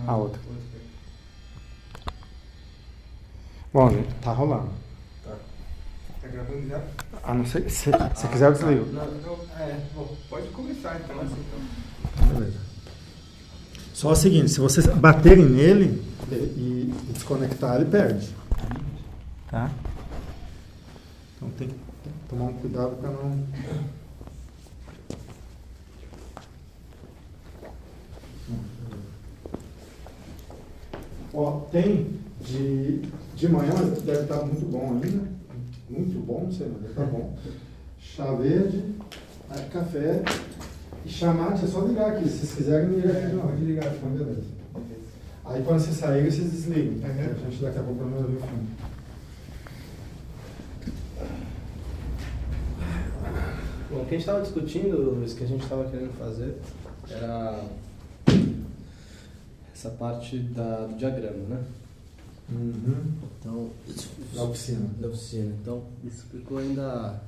a outra. Bom, gente, tá rolando. Tá gravando já? A não ser se você quiser eu desligo. Pode começar então. Beleza. Só o seguinte, se vocês baterem nele e desconectar, ele perde. Tá? Então tem que tomar um cuidado para não... Ó, tem de manhã, mas deve estar muito bom ainda. Muito bom, não sei, mas deve estar bom. Chá verde, café e chá mate, é só ligar aqui. Se vocês quiserem, ligar aqui de novo. Pode ligar, então beleza. Aí quando vocês saírem, vocês desligam. A gente daqui a pouco vai ver o filme. Bom, o que a gente estava discutindo, isso que a gente estava querendo fazer, era essa parte do diagrama, né? Uhum. Então, Da oficina. Então, isso ficou ainda...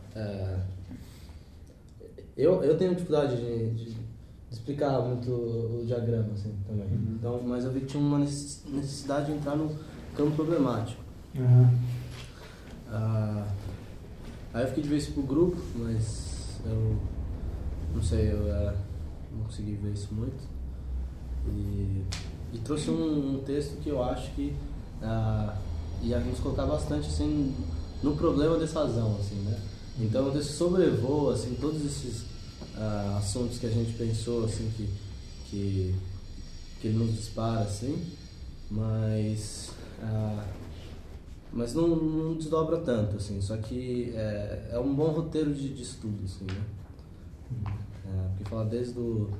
Eu tenho dificuldade de explicar muito o diagrama, assim, também. Uhum. Então, mas eu vi que tinha uma necessidade de entrar no campo problemático. Uhum. Aí eu fiquei de ver isso pro grupo, mas eu não sei, eu não consegui ver isso muito. E trouxe um texto que eu acho que ia nos colocar bastante assim, no problema dessa razão, assim, né? Então o texto sobrevoa assim, todos esses assuntos que a gente pensou assim, que ele nos dispara, assim, mas não desdobra tanto, assim, só que é um bom roteiro de estudo, assim, né? Porque fala desde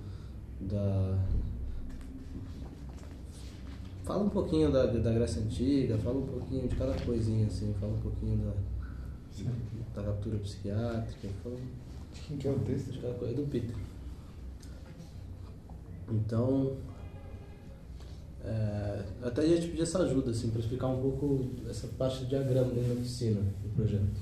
fala um pouquinho da Grécia Antiga, fala um pouquinho de cada coisinha, assim, fala um pouquinho da captura psiquiátrica, fala Quem que é o texto? de cada coisa, do Peter. Então, até ia te pedir essa ajuda, assim, para explicar um pouco essa parte de diagrama dentro da oficina, do projeto.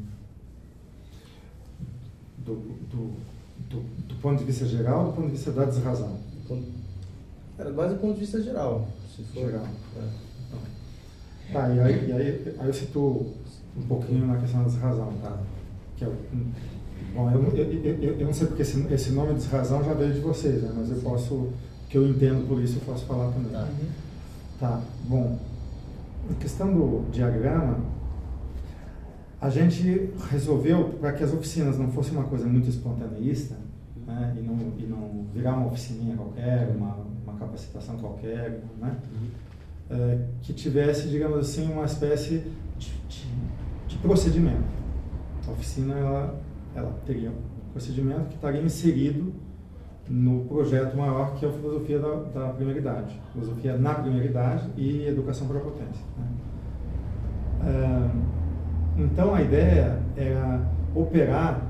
Do ponto de vista geral ou do ponto de vista da desrazão? Era mais do ponto de vista geral, se for. Geral. Tá, e aí eu cito um pouquinho na questão da desrazão, tá? Que bom, eu não sei porque esse nome desrazão já veio de vocês, né? Mas eu posso, o que eu entendo por isso, eu posso falar também. Tá, bom. A questão do diagrama, a gente resolveu, para que as oficinas não fossem uma coisa muito espontaneísta, né? E não virar uma oficininha qualquer, uma capacitação qualquer, né? Que tivesse, digamos assim, uma espécie de procedimento. A oficina ela teria um procedimento que estaria inserido no projeto maior, que é a filosofia da primeira idade. Filosofia na primeira idade e educação para a potência, né? Então a ideia era operar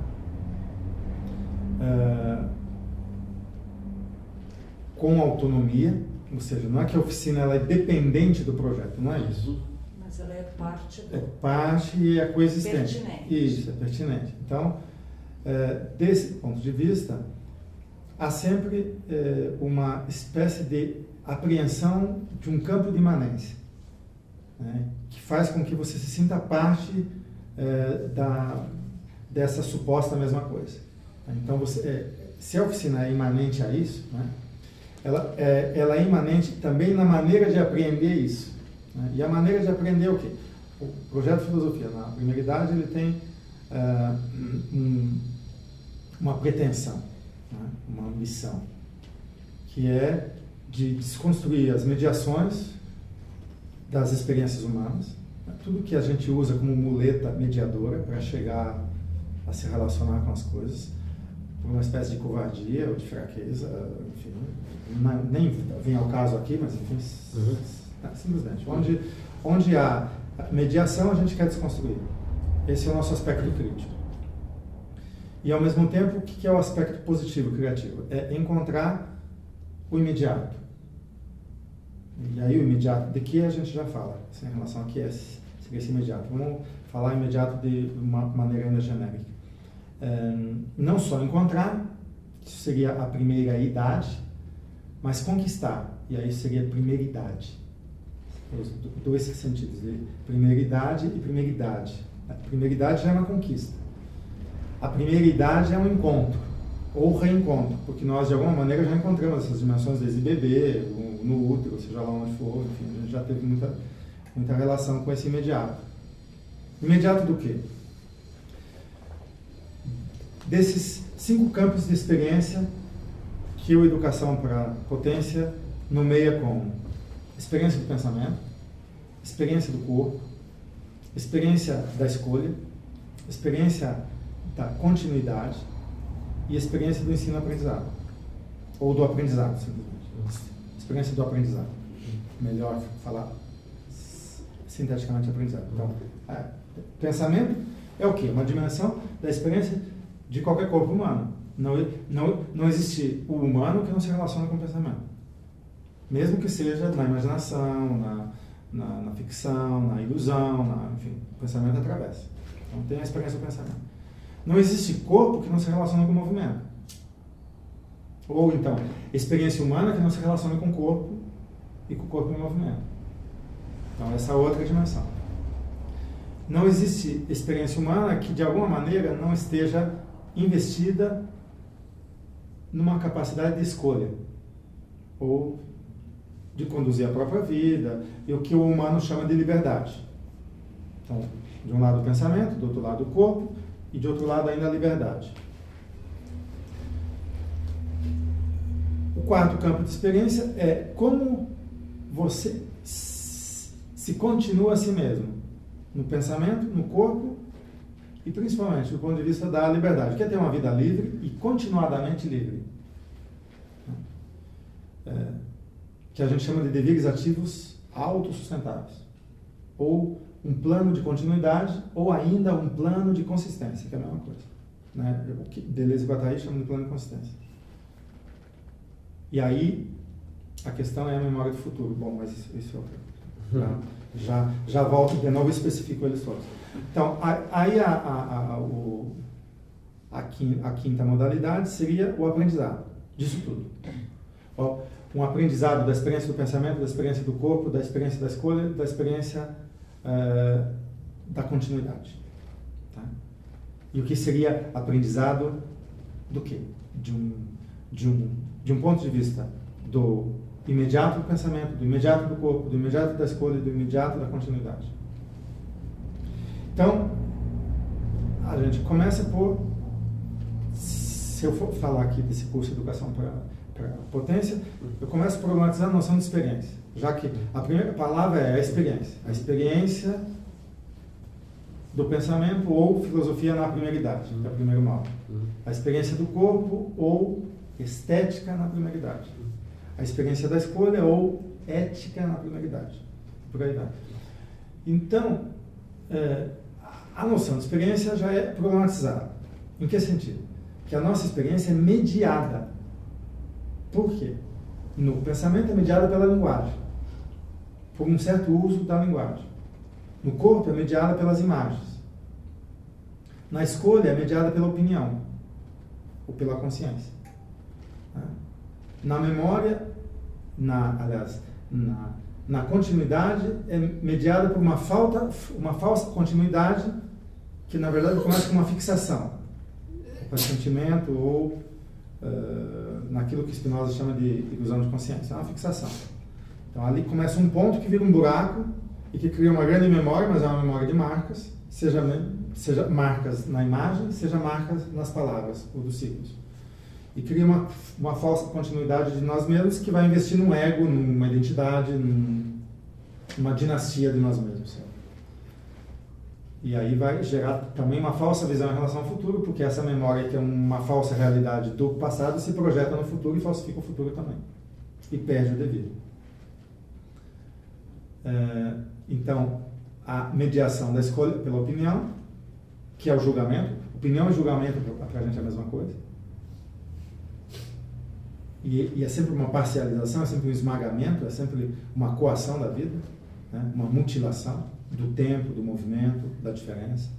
com autonomia, ou seja, não é que a oficina ela é dependente do projeto, não é isso. Mas ela é parte do... É parte e é coexistente. Pertinente. Isso, é pertinente. Então, desse ponto de vista, há sempre uma espécie de apreensão de um campo de imanência, né, que faz com que você se sinta parte dessa suposta mesma coisa. Então, se a oficina é imanente a isso, né, ela é imanente também na maneira de apreender isso. Né? E a maneira de aprender é o quê? O projeto de filosofia, na primeira idade, ele tem uma pretensão, né? Uma missão, que é de desconstruir as mediações das experiências humanas, né? Tudo que a gente usa como muleta mediadora para chegar a se relacionar com as coisas, por uma espécie de covardia ou de fraqueza, enfim, nem vem ao caso aqui, mas enfim, simplesmente. Onde há mediação, a gente quer desconstruir. Esse é o nosso aspecto crítico. E, ao mesmo tempo, o que é o aspecto positivo, criativo? É encontrar o imediato. E aí, o imediato de que a gente já fala, assim, em relação a que seria esse imediato. Vamos falar imediato de uma maneira ainda genérica. Não só encontrar, isso seria a primeira idade, mas conquistar. E aí seria primeiridade. Os dois sentidos, primeiridade e primeiridade. A primeiridade já é uma conquista. A primeiridade é um encontro, ou reencontro, porque nós de alguma maneira já encontramos essas dimensões desde bebê, no útero, seja lá onde for, enfim, a gente já teve muita relação com esse imediato. Imediato do quê? Desses 5 campos de experiência que o Educação para Potência nomeia como experiência do pensamento, experiência do corpo, experiência da escolha, experiência da continuidade e experiência do ensino-aprendizado. Ou do aprendizado, simplesmente. Experiência do aprendizado. Melhor falar sinteticamente aprendizado. Então, pensamento é o quê? Uma dimensão da experiência de qualquer corpo humano. Não existe o humano que não se relaciona com o pensamento. Mesmo que seja na imaginação, na ficção, na ilusão, enfim, o pensamento atravessa. Então tem a experiência do pensamento. Não existe corpo que não se relaciona com o movimento. Ou então, experiência humana que não se relaciona com o corpo e com o corpo em movimento. Então essa é outra dimensão. Não existe experiência humana que de alguma maneira não esteja investida numa capacidade de escolha. Ou de conduzir a própria vida, e o que o humano chama de liberdade. Então, de um lado o pensamento, do outro lado o corpo, e de outro lado ainda a liberdade. O quarto campo de experiência é como você se continua a si mesmo, no pensamento, no corpo, e principalmente do ponto de vista da liberdade. Quer ter uma vida livre e continuadamente livre. Que a gente chama de deveres ativos autossustentáveis, ou um plano de continuidade, ou ainda um plano de consistência, que é a mesma coisa. Né? O que Deleuze e Guattari chamam de plano de consistência. E aí, a questão é a memória do futuro. Bom, mas isso é outra coisa. Já volto de novo e especifico eles todos. Então, aí a quinta modalidade seria o aprendizado disso tudo. Um aprendizado da experiência do pensamento, da experiência do corpo, da experiência da escolha, da experiência da continuidade. Tá? E o que seria aprendizado do quê? De um ponto de vista do imediato do pensamento, do imediato do corpo, do imediato da escolha, do imediato da continuidade. Então, a gente começa por, se eu for falar aqui desse curso de Educação para Potência, eu começo a problematizar a noção de experiência, já que a primeira palavra é a experiência do pensamento ou filosofia na primeira idade, que é a primeira aula. A experiência do corpo ou estética na primeira idade. A experiência da escolha ou ética na primeira idade. Por aí vai. Então, a noção de experiência já é problematizada. Em que sentido? Que a nossa experiência é mediada. Por quê? No pensamento é mediada pela linguagem, por um certo uso da linguagem. No corpo é mediada pelas imagens. Na escolha é mediada pela opinião, ou pela consciência. Na memória, na continuidade, é mediada por uma falsa continuidade, que na verdade começa com uma fixação. O pressentimento ou naquilo que Spinoza chama de ilusão de consciência, é uma fixação. Então ali começa um ponto que vira um buraco e que cria uma grande memória, mas é uma memória de marcas, seja marcas na imagem, seja marcas nas palavras ou dos signos. E cria uma falsa continuidade de nós mesmos que vai investir num ego, numa identidade, numa dinastia de nós mesmos. E aí vai gerar também uma falsa visão em relação ao futuro, porque essa memória, que é uma falsa realidade do passado, se projeta no futuro e falsifica o futuro também. E perde o devido. Então, a mediação da escolha pela opinião, que é o julgamento. Opinião e julgamento, para a gente é a mesma coisa. E é sempre uma parcialização, é sempre um esmagamento, é sempre uma coação da vida, né? Uma mutilação do tempo, do movimento, da diferença.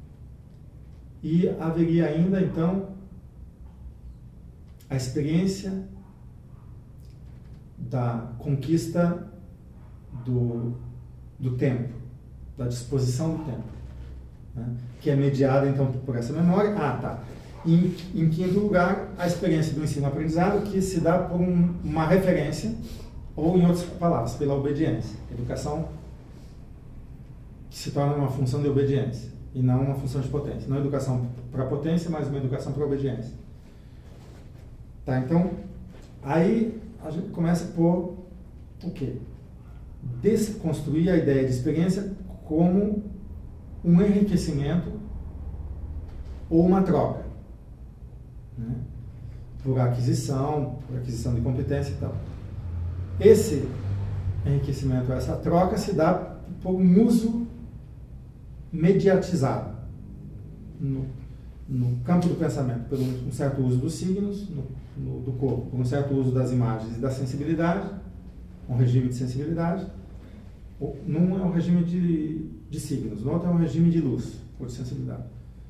E haveria ainda, então, a experiência da conquista do tempo, da disposição do tempo, né? Que é mediada então por essa memória. Em quinto lugar, a experiência do ensino-aprendizado, que se dá por uma referência, ou em outras palavras, pela obediência. Educação que se torna uma função de obediência e não uma função de potência. Não educação para potência, mas uma educação para obediência. Tá, então, aí a gente começa por o quê? Desconstruir a ideia de experiência como um enriquecimento ou uma troca, né? Por aquisição de competência e tal. Esse enriquecimento, essa troca se dá por um uso mediatizado no campo do pensamento, por um certo uso dos signos do corpo, por um certo uso das imagens e da sensibilidade, um regime de sensibilidade. Num é um regime de signos, no outro é um regime de luz, ou de sensibilidade.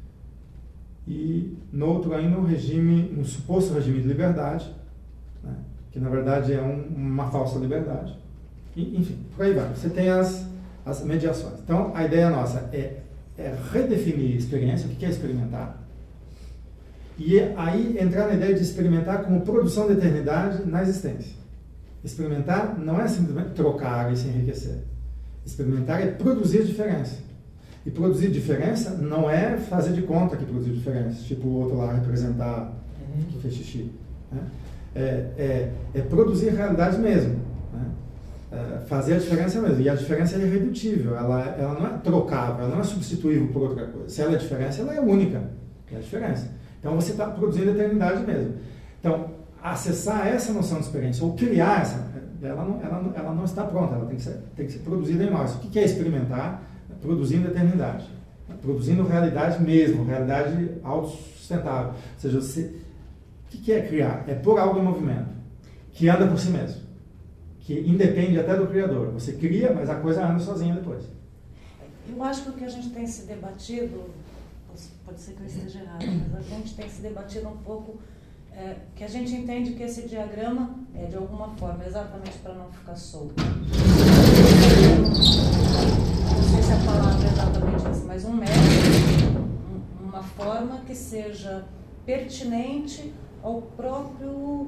E no outro ainda um suposto regime de liberdade, né, que na verdade é uma falsa liberdade. E, enfim, por aí vai. Você tem as mediações. Então, a ideia nossa é redefinir experiência, o que é experimentar, e aí entrar na ideia de experimentar como produção de eternidade na existência. Experimentar não é simplesmente trocar e se enriquecer. Experimentar é produzir diferença. E produzir diferença não é fazer de conta que produziu diferença, tipo o outro lá representar que fez xixi, né? É produzir realidade mesmo, né? Fazer a diferença mesmo. E a diferença é irredutível, ela não é trocável, ela não é substituível por outra coisa. Se ela é diferença, ela é única, é a diferença. Então você está produzindo eternidade mesmo. Então, acessar essa noção de experiência, ou criar essa, ela não está pronta, ela tem que ser produzida em nós. O que é experimentar? Produzindo eternidade, produzindo realidade mesmo, realidade autossustentável. Ou seja, o que é criar? É pôr algo em movimento, que anda por si mesmo, que independe até do Criador. Você cria, mas a coisa anda sozinha depois. Eu acho que o que a gente tem se debatido, pode ser que eu esteja errado, mas a gente tem se debatido um pouco, que a gente entende que esse diagrama é de alguma forma, exatamente para não ficar solto. Não sei se a palavra é exatamente essa, mas um método, uma forma que seja pertinente ao própria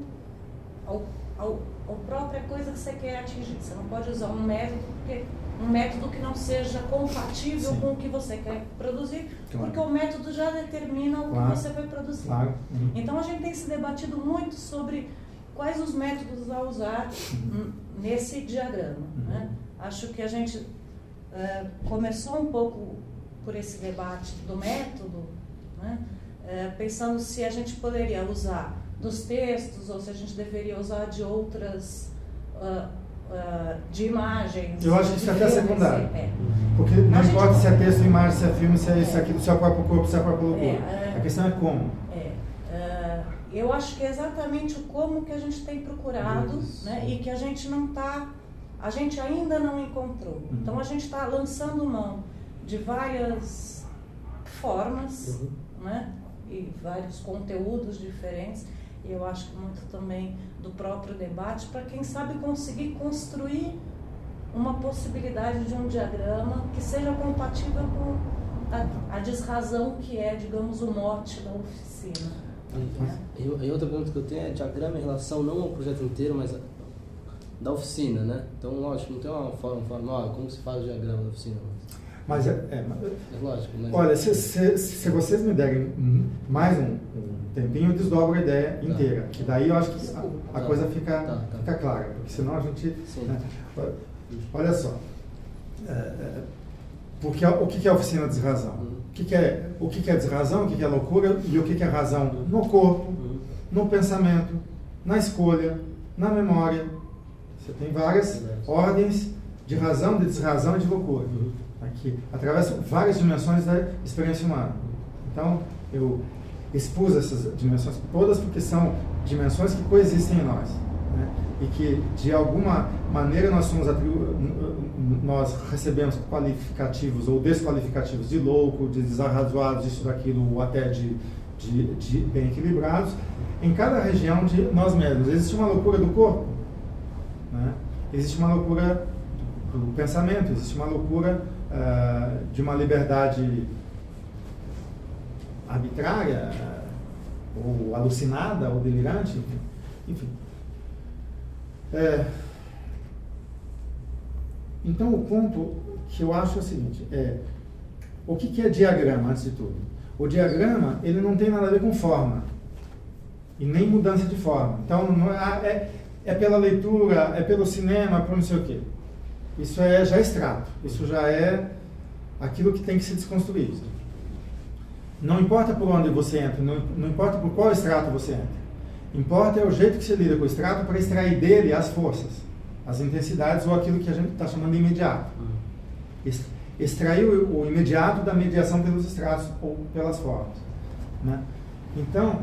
coisa que você quer atingir. Você não pode usar um método que não seja compatível Sim. com o que você quer produzir, Claro. porque o método já determina o Claro. que você vai produzir. Claro. Então a gente tem se debatido muito sobre quais os métodos a usar nesse diagrama, né? Acho que a gente começou um pouco por esse debate do método, né? Pensando se a gente poderia usar dos textos ou se a gente deveria usar de outras, de imagens. Eu acho que isso é até secundário. Porque não A importa gente- se é texto, imagem, se é filme, se é isso, aquilo, se é o próprio corpo, se é a própria loucura. A questão é como. Eu acho que é exatamente o como que a gente tem procurado, né, e que a gente ainda não encontrou. Então a gente está lançando mão de várias formas, né, e vários conteúdos diferentes, e eu acho que muito também do próprio debate, para quem sabe conseguir construir uma possibilidade de um diagrama que seja compatível com a desrazão que é, digamos, o mote da oficina. E outra pergunta que eu tenho é diagrama em relação não ao projeto inteiro, mas da oficina, né? Então, lógico, não tem uma forma como se faz o diagrama da oficina. Mas É lógico, mas... olha, se vocês me derem mais um tempinho, eu desdobro a ideia inteira. Que daí eu acho que a coisa fica clara. Porque senão a gente... Né? Olha só. Porque o que é a oficina de desrazão? O que é desrazão, o que é loucura e o que é razão no corpo, no pensamento, na escolha, na memória. Você tem várias ordens de razão, de desrazão e de loucura. Aqui atravessam várias dimensões da experiência humana. Então, eu expus essas dimensões todas porque são dimensões que coexistem em nós, né? E que, de alguma maneira, nós recebemos qualificativos ou desqualificativos de louco, de desarrazoados, isso, daquilo, ou até de bem equilibrados, em cada região de nós mesmos. Existe uma loucura do corpo, né? Existe uma loucura do pensamento, existe uma loucura de uma liberdade arbitrária, ou alucinada, ou delirante, enfim. Então, o ponto que eu acho é o seguinte, o que é diagrama, antes de tudo? O diagrama, ele não tem nada a ver com forma, e nem mudança de forma. Então, não é pela leitura, é pelo cinema, por não sei o quê. Isso já é extrato, isso já é aquilo que tem que ser desconstruído. Não importa por onde você entra, não importa por qual extrato você entra. Importa é o jeito que você lida com o extrato para extrair dele as forças, as intensidades ou aquilo que a gente está chamando de imediato. Extrair o imediato da mediação pelos extratos ou pelas formas, né? Então,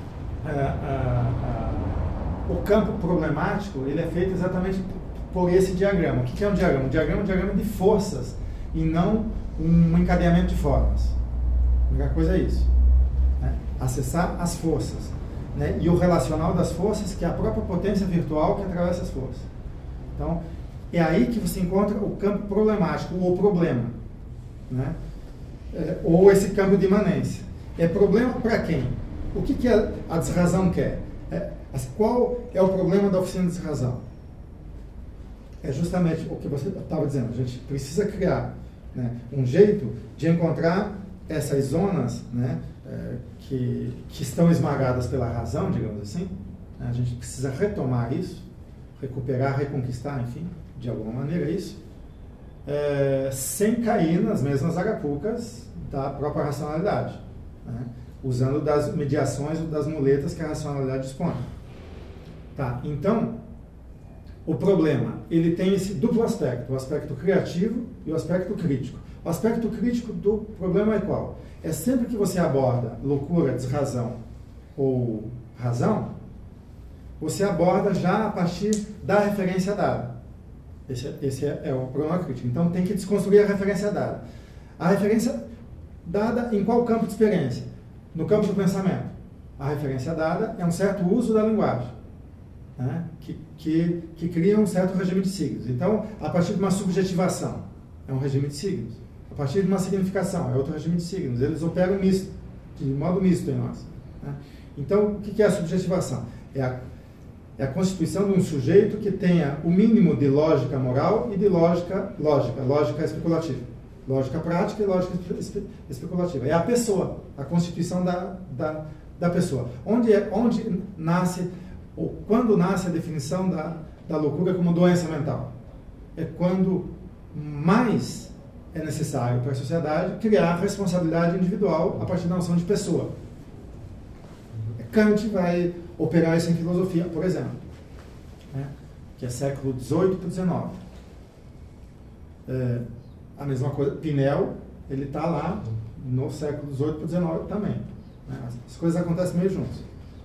o campo problemático ele é feito exatamente por esse diagrama. O que é um diagrama? Um diagrama é um diagrama de forças e não um encadeamento de formas. A única coisa é isso, né? Acessar as forças, né? E o relacional das forças, que é a própria potência virtual que atravessa as forças. Então, é aí que você encontra o campo problemático, ou o problema, né? Ou esse campo de imanência. É problema para quem? O que a desrazão quer? Qual é o problema da oficina de desrazão? É justamente o que você estava dizendo. A gente precisa criar, né, um jeito de encontrar essas zonas, né, que estão esmagadas pela razão, digamos assim. A gente precisa retomar isso, recuperar, reconquistar, enfim, de alguma maneira isso, sem cair nas mesmas arapucas da própria racionalidade, né, usando das mediações ou das muletas que a racionalidade dispõe. Tá, então, o problema, ele tem esse duplo aspecto, o aspecto criativo e o aspecto crítico. O aspecto crítico do problema é qual? É sempre que você aborda loucura, desrazão ou razão, você aborda já a partir da referência dada. Esse é o problema crítico. Então, tem que desconstruir a referência dada. A referência dada em qual campo de experiência? No campo do pensamento. A referência dada é um certo uso da linguagem, né? Que cria um certo regime de signos. Então, a partir de uma subjetivação, é um regime de signos. A partir de uma significação, é outro regime de signos. Eles operam misto, de modo misto em nós, né? Então, o que é a subjetivação? É a constituição de um sujeito que tenha o mínimo de lógica moral e de lógica especulativa. Lógica prática e lógica especulativa. É a pessoa, a constituição da pessoa. Onde nasce, ou quando nasce a definição da loucura como doença mental? É quando mais é necessário para a sociedade criar responsabilidade individual a partir da noção de pessoa. Kant vai operar isso em filosofia, por exemplo, né? Que é século XVIII para XIX. A mesma coisa, Pinel, ele está lá no século XVIII para XIX também, né? As coisas acontecem meio juntos.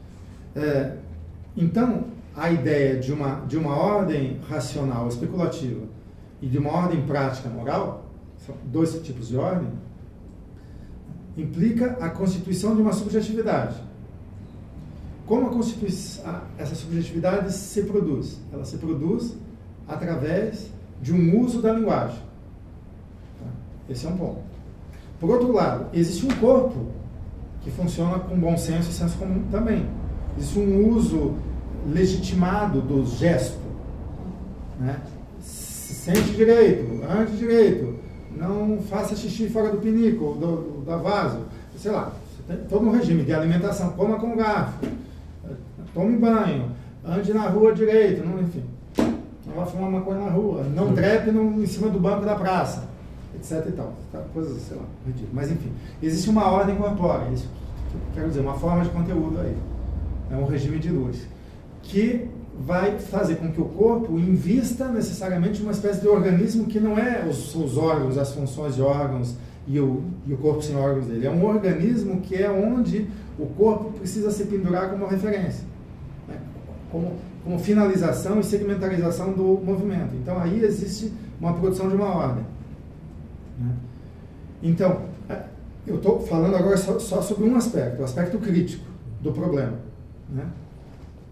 Então, a ideia de uma ordem racional especulativa e de uma ordem prática moral, são dois tipos de ordem, implica a constituição de uma subjetividade. Como essa subjetividade se produz? Ela se produz através de um uso da linguagem. Esse é um ponto. Por outro lado, existe um corpo que funciona com bom senso e senso comum também. Existe um uso legitimado do gesto, né? Se sente direito, ande direito, não faça xixi fora do pinico ou da vaso, sei lá. Você tem todo um regime de alimentação, coma com garfo, tome banho, ande na rua direito, enfim, não vá fumar maconha na rua, não trepe em cima do banco da praça, etc e tal, coisas, sei lá, ridículas. Mas enfim, existe uma ordem corpórea, isso quero dizer, uma forma de conteúdo aí, é um regime de luz, que vai fazer com que o corpo invista necessariamente numa espécie de organismo que não é os órgãos, as funções de órgãos e o corpo sem órgãos dele, é um organismo que é onde o corpo precisa se pendurar como referência, né? como finalização e segmentarização do movimento. Então aí existe uma produção de uma ordem, né? Então, eu estou falando agora só sobre um aspecto, o aspecto crítico do problema, né?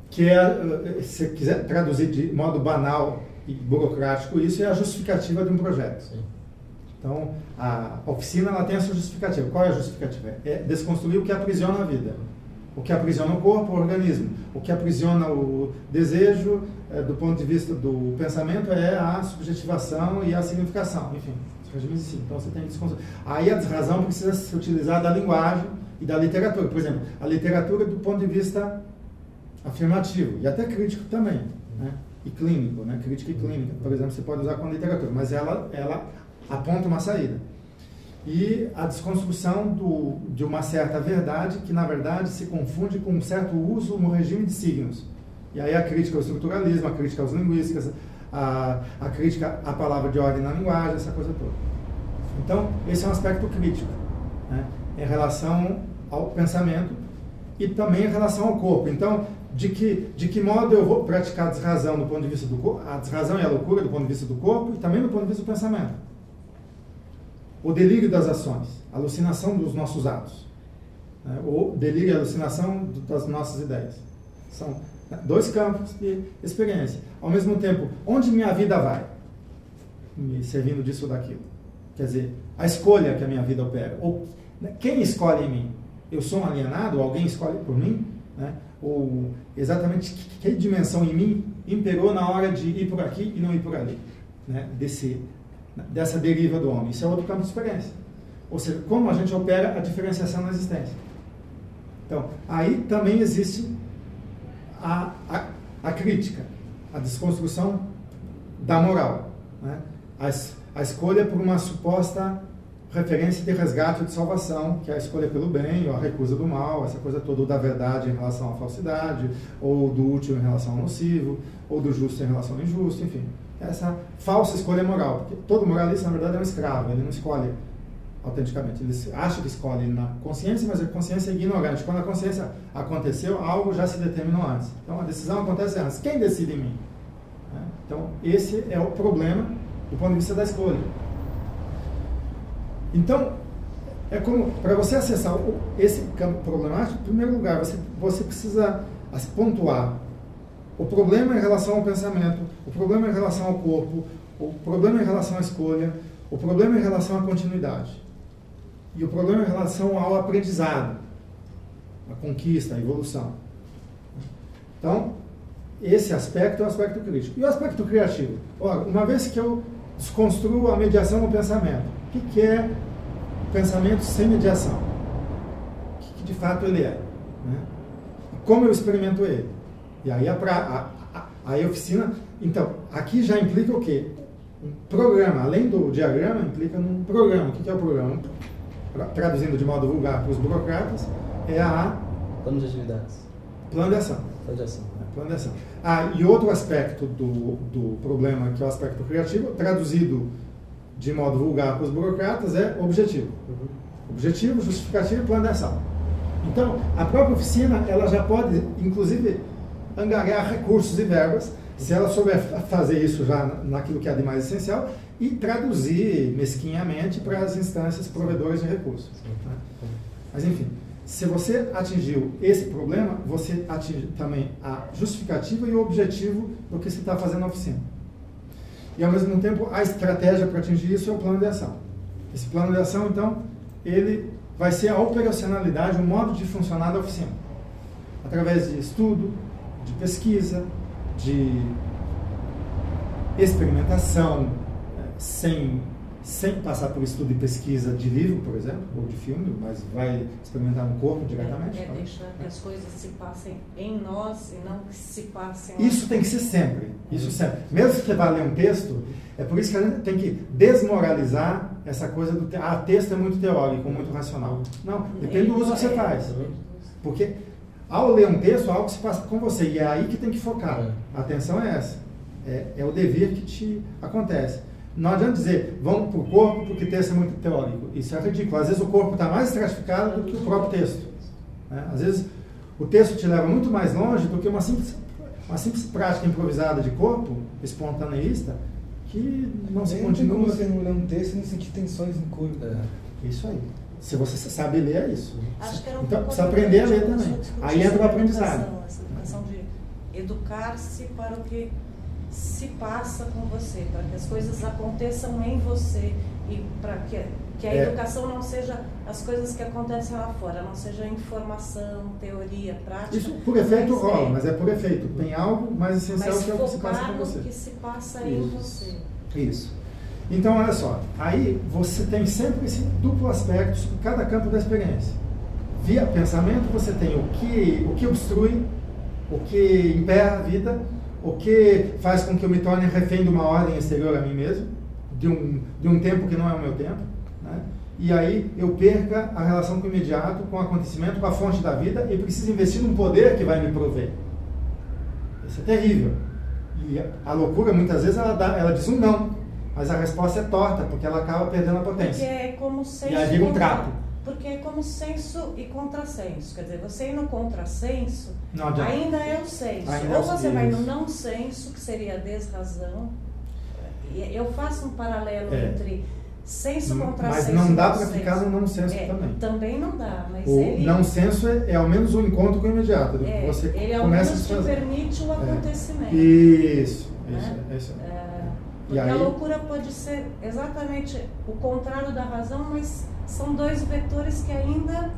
que se você quiser traduzir de modo banal e burocrático, isso é a justificativa de um projeto. Sim. Então, a oficina ela tem a sua justificativa. Qual é a justificativa? É desconstruir o que aprisiona a vida. O que aprisiona o corpo, o organismo. O que aprisiona o desejo, do ponto de vista do pensamento, é a subjetivação e a significação. Enfim, os regimes de si. Então, você tem que desconstruir. Aí a desrazão precisa ser utilizada da linguagem e da literatura. Por exemplo, a literatura do ponto de vista afirmativo e até crítico também, né? E clínico, né? Crítica e clínica, por exemplo, você pode usar com a literatura, mas ela aponta uma saída. E a desconstrução de uma certa verdade que, na verdade, se confunde com um certo uso no regime de signos. E aí a crítica ao estruturalismo, a crítica aos linguísticas, a crítica à palavra de ordem na linguagem, essa coisa toda. Então, esse é um aspecto crítico, né? Em relação ao pensamento e também em relação ao corpo. Então, de que modo eu vou praticar a desrazão do ponto de vista do corpo, a desrazão e a loucura do ponto de vista do corpo e também do ponto de vista do pensamento. O delírio das ações, a alucinação dos nossos atos, né? O delírio e a alucinação das nossas ideias. São dois campos de experiência. Ao mesmo tempo, onde minha vida vai? Me servindo disso ou daquilo. Quer dizer, a escolha que a minha vida opera. Ou quem escolhe em mim? Eu sou um alienado? Alguém escolhe por mim? Né? Ou exatamente que dimensão em mim imperou na hora de ir por aqui e não ir por ali, né? Dessa deriva do homem. Isso é outro campo de experiência. Ou seja, como a gente opera a diferenciação na existência. Então, aí também existe a crítica, a desconstrução da moral, né? A escolha por uma suposta referência de resgate ou de salvação, que é a escolha pelo bem, ou a recusa do mal, essa coisa toda, ou da verdade em relação à falsidade, ou do útil em relação ao nocivo, ou do justo em relação ao injusto, enfim. Essa falsa escolha moral, porque todo moralista, na verdade, é um escravo, ele não escolhe autenticamente, ele acha que escolhe na consciência, mas a consciência é ignorante. Quando a consciência aconteceu, algo já se determinou antes. Então, a decisão acontece antes. Quem decide em mim? Então, esse é o problema do ponto de vista da escolha. Então, é como, para você acessar esse campo problemático, em primeiro lugar, você precisa pontuar o problema em relação ao pensamento, o problema em relação ao corpo, o problema em relação à escolha, o problema em relação à continuidade e o problema em relação ao aprendizado, a conquista, a evolução. Então, esse aspecto é o aspecto crítico. E o aspecto criativo? Ora, uma vez que eu desconstruo a mediação no pensamento, o que é o pensamento sem mediação? O que de fato ele é? Né? Como eu experimento ele? E aí a oficina... Então, aqui já implica o quê? Um programa. Além do diagrama, implica num programa. O que é o programa? Traduzindo de modo vulgar para os burocratas, é a... Plano de atividades. Plano de ação. Plano de ação. Plano de ação. E outro aspecto do problema, que é o aspecto criativo, traduzido de modo vulgar para os burocratas, é objetivo. Objetivo, justificativo e plano de ação. Então, a própria oficina, ela já pode, inclusive, angariar recursos e verbas, se ela souber fazer isso já naquilo que é de mais essencial, e traduzir mesquinhamente para as instâncias provedoras de recursos. Né? Mas, enfim, se você atingiu esse problema, você atinge também a justificativa e o objetivo do que você está fazendo na oficina. E, ao mesmo tempo, a estratégia para atingir isso é o plano de ação. Esse plano de ação, então, ele vai ser a operacionalidade, o modo de funcionar da oficina. Através de estudo, de pesquisa, de experimentação, sem passar por estudo e pesquisa de livro, por exemplo, ou de filme, mas vai experimentar no corpo diretamente. É deixar que as coisas se passem em nós e não que se passem... Isso tem que ser sempre. Isso sempre. Mesmo que você vá ler um texto, é por isso que a gente tem que desmoralizar essa coisa do... texto é muito teórico, muito racional. Não, depende do uso que você faz. Porque ao ler um texto, algo se passa com você, e é aí que tem que focar. A atenção é essa. É o dever que te acontece. Não adianta dizer, vamos para o corpo porque o texto é muito teórico. Isso é ridículo. Às vezes o corpo está mais estratificado do que o próprio texto. Né? Às vezes o texto te leva muito mais longe do que uma simples prática improvisada de corpo, espontaneísta, que não se continua... Como você não lê um texto e não sentir tensões no corpo. Isso aí. Se você sabe ler, é isso. Acho que era então, precisa aprender a ler também. Aí entra o aprendizado. Essa educação educar-se para o que se passa com você, para que as coisas aconteçam em você e para que a educação não seja as coisas que acontecem lá fora, não seja informação, teoria, prática. Isso por efeito rola, mas é por efeito. Tem algo mais essencial que é o que se passa com você. Mas que se passa em você. Isso. Então, olha só, aí você tem sempre esse duplo aspecto sobre cada campo da experiência. Via pensamento, você tem o que obstrui, o que emperra a vida, o que faz com que eu me torne refém de uma ordem exterior a mim mesmo, de um tempo que não é o meu tempo, né? E aí eu perca a relação com o imediato, com o acontecimento, com a fonte da vida e preciso investir num poder que vai me prover. Isso é terrível. E a loucura, muitas vezes, ela diz um não, mas a resposta é torta, porque ela acaba perdendo a potência. Porque é como senso. E aí vira um trapo. Porque é como senso e contrassenso. Quer dizer, você ir no contrassenso ainda é o senso. Ou você vai no não senso, que seria a desrazão. Eu faço um paralelo entre senso, contrassenso. Mas não dá para ficar no não senso também. Também não dá. Mas o não senso é ao menos um encontro com o imediato. Você ele ao menos te permite o acontecimento. Isso. Porque a loucura pode ser exatamente o contrário da razão, mas são dois vetores que ainda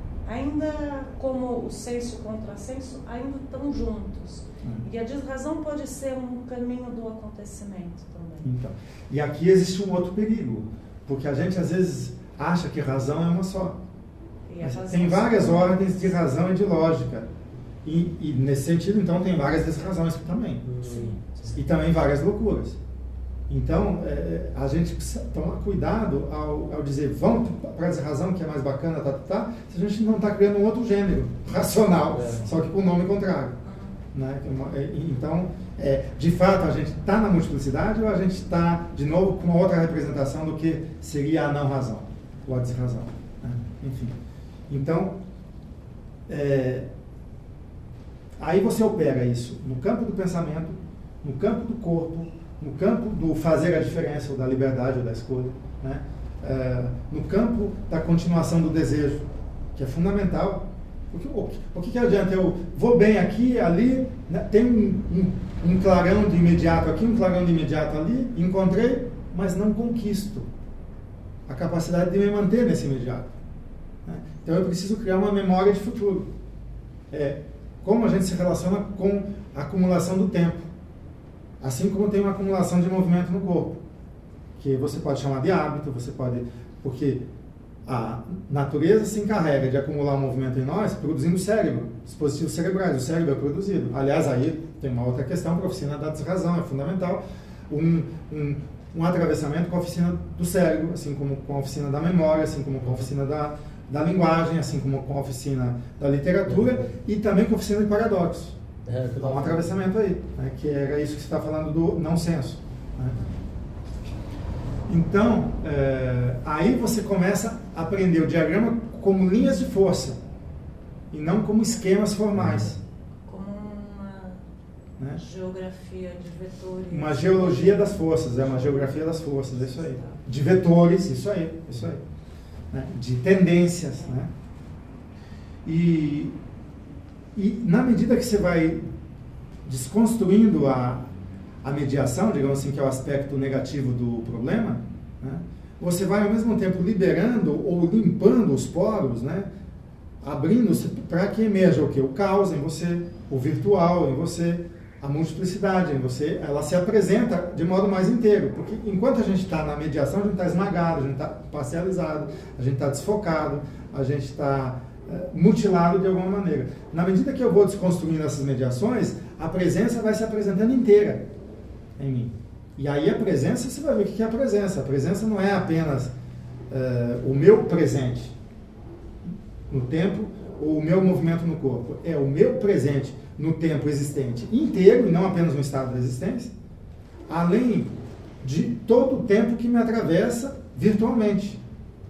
como o senso e o contrassenso, ainda estão juntos. E a desrazão pode ser um caminho do acontecimento também. Então, e aqui existe um outro perigo, porque a gente às vezes acha que razão é uma só. Tem várias ordens de razão e de lógica. E nesse sentido, então, tem várias desrazões também. Sim. E também várias loucuras. Então, a gente precisa tomar cuidado ao dizer vamos para a desrazão, que é mais bacana, se a gente não está criando um outro gênero racional, só que com o nome contrário. Né? Então, de fato, a gente está na multiplicidade ou a gente está, de novo, com uma outra representação do que seria a não-razão, ou a desrazão. Né? Enfim. Então, aí você opera isso no campo do pensamento, no campo do corpo, no campo do fazer a diferença, ou da liberdade, ou da escolha, né? No campo da continuação do desejo, que é fundamental. O que adianta? Eu vou bem aqui, ali, né? Tem um clarão de imediato aqui, um clarão de imediato ali, encontrei, mas não conquisto a capacidade de me manter nesse imediato. Né? Então eu preciso criar uma memória de futuro. Como a gente se relaciona com a acumulação do tempo. Assim como tem uma acumulação de movimento no corpo, que você pode chamar de hábito, porque a natureza se encarrega de acumular o movimento em nós, produzindo cérebro, dispositivos cerebrais, o cérebro é produzido. Aliás, aí tem uma outra questão, para a oficina da desrazão, é fundamental, um atravessamento com a oficina do cérebro, assim como com a oficina da memória, assim como com a oficina da linguagem, assim como com a oficina da literatura e também com a oficina de paradoxos. Há um atravessamento aí, né, que era isso que você está falando do não senso. Né? Então, aí você começa a aprender o diagrama como linhas de força e não como esquemas formais. Como uma geografia de vetores. Uma geologia das forças, uma geografia das forças, é isso aí. De vetores, isso aí. Né? De tendências, né? E na medida que você vai desconstruindo a mediação, digamos assim, que é o aspecto negativo do problema, né, você vai ao mesmo tempo liberando ou limpando os poros, né, abrindo-se para que emerja o quê? O caos em você, o virtual em você, a multiplicidade em você, ela se apresenta de modo mais inteiro, porque enquanto a gente está na mediação, a gente está esmagado, a gente está parcializado, a gente está desfocado, a gente está mutilado de alguma maneira. Na medida que eu vou desconstruindo essas mediações, a presença vai se apresentando inteira em mim. E aí a presença, você vai ver o que é a presença. A presença não é apenas o meu presente no tempo ou o meu movimento no corpo. É o meu presente no tempo existente inteiro, e não apenas no estado da existência, além de todo o tempo que me atravessa virtualmente.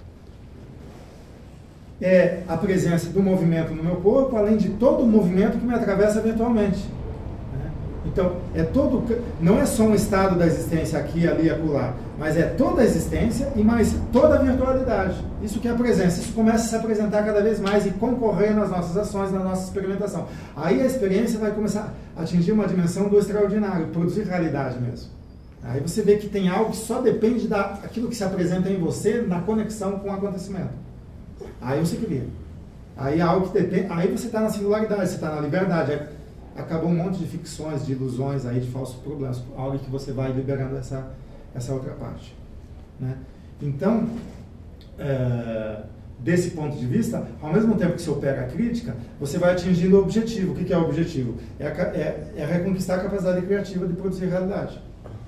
É a presença do movimento no meu corpo, além de todo o movimento que me atravessa virtualmente. Né? Então, não é só um estado da existência aqui, ali e acolá, mas é toda a existência e mais toda a virtualidade. Isso que é a presença. Isso começa a se apresentar cada vez mais e concorrer nas nossas ações, na nossa experimentação. Aí a experiência vai começar a atingir uma dimensão do extraordinário, produzir realidade mesmo. Aí você vê que tem algo que só depende daquilo que se apresenta em você na conexão com o acontecimento. Aí você cria. Aí algo que depende, aí você está na singularidade, você está na liberdade. Acabou um monte de ficções, de ilusões aí, de falsos problemas. Algo que você vai liberando essa outra parte, né? Então, desse ponto de vista, ao mesmo tempo que você opera a crítica, você vai atingindo o objetivo. O que é o objetivo? É reconquistar a capacidade criativa de produzir realidade.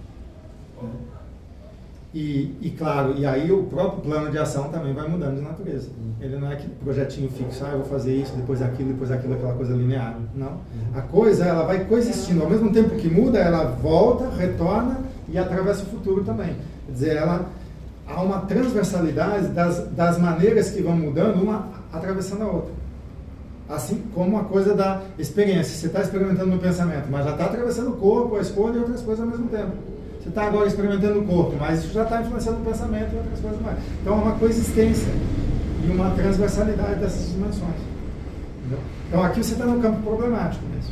E claro, e aí o próprio plano de ação também vai mudando de natureza. Ele não é aquele projetinho fixo, eu vou fazer isso, depois aquilo, aquela coisa linear. Não. A coisa, ela vai coexistindo. Ao mesmo tempo que muda, ela volta, retorna e atravessa o futuro também. Quer dizer, há uma transversalidade das maneiras que vão mudando, uma atravessando a outra. Assim como a coisa da experiência. Você está experimentando no pensamento, mas já está atravessando o corpo, a escolha e outras coisas ao mesmo tempo. Você está agora experimentando o corpo, mas isso já está influenciando o pensamento e outras coisas mais. Então, é uma coexistência e uma transversalidade dessas dimensões. Entendeu? Então, aqui você está no campo problemático mesmo.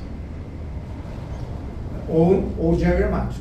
Ou diagramático.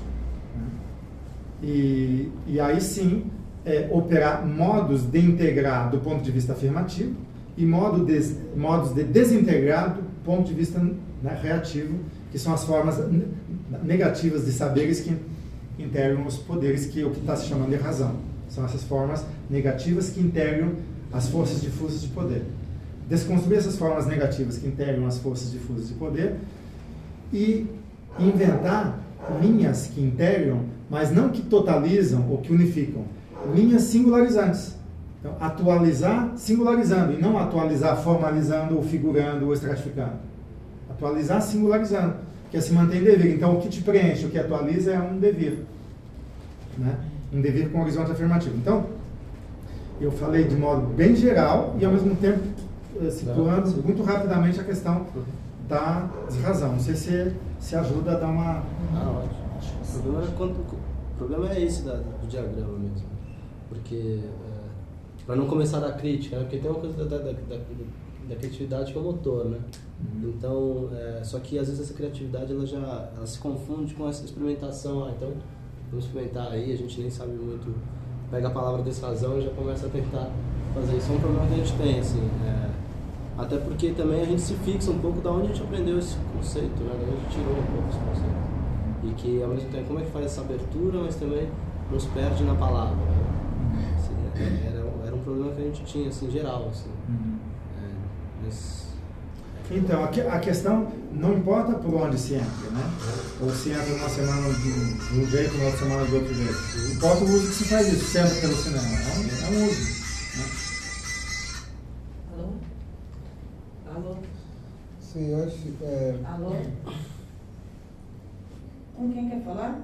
E aí sim, operar modos de integrar do ponto de vista afirmativo e modos de desintegrar do ponto de vista, né, reativo, que são as formas negativas de saberes que integram os poderes, que é o que está se chamando de razão. São essas formas negativas que integram as forças difusas de poder. Desconstruir essas formas negativas que integram as forças difusas de poder e inventar linhas que integram, mas não que totalizam ou que unificam, linhas singularizantes. Então, atualizar singularizando e não atualizar formalizando ou figurando ou estratificando. Atualizar singularizando, que é se manter em dever. Então, o que te preenche, o que atualiza é um dever, né? Um dever com horizonte afirmativo. Então, eu falei de modo bem geral e, ao mesmo tempo, situando muito rapidamente a questão da desrazão. Não sei se ajuda a dar uma... Ótimo. O problema é esse do diagrama mesmo. Porque, para não começar da crítica, né? Porque tem uma coisa da criatividade que é o motor, né? Então, só que às vezes essa criatividade ela se confunde com essa experimentação. Então, vamos experimentar aí, a gente nem sabe muito, pega a palavra desrazão e já começa a tentar fazer isso. É um problema que a gente tem, assim, até porque também a gente se fixa um pouco da onde a gente aprendeu esse conceito, né? Da onde a gente tirou um pouco esse conceito. E que, ao mesmo tempo, como é que faz essa abertura, mas também nos perde na palavra, né? Assim, era um problema que a gente tinha, assim, geral, assim. Então, a questão não importa por onde se entra, né? Ou se entra numa semana de um jeito, na outra semana de outro jeito. Importa o uso que se faz isso, se entra pelo cinema. É um uso, né? Alô? Sim, eu acho... Alô? Com quem quer falar?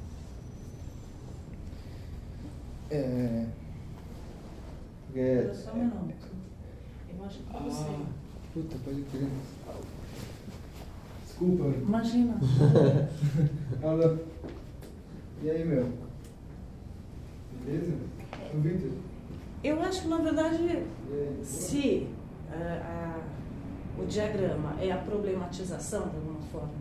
Só um minuto. Eu acho que você... Puta, pode crer. Desculpa. Imagina. Alô. E aí, meu? Beleza? O Victor? Eu acho que, na verdade, se o diagrama é a problematização, de alguma forma,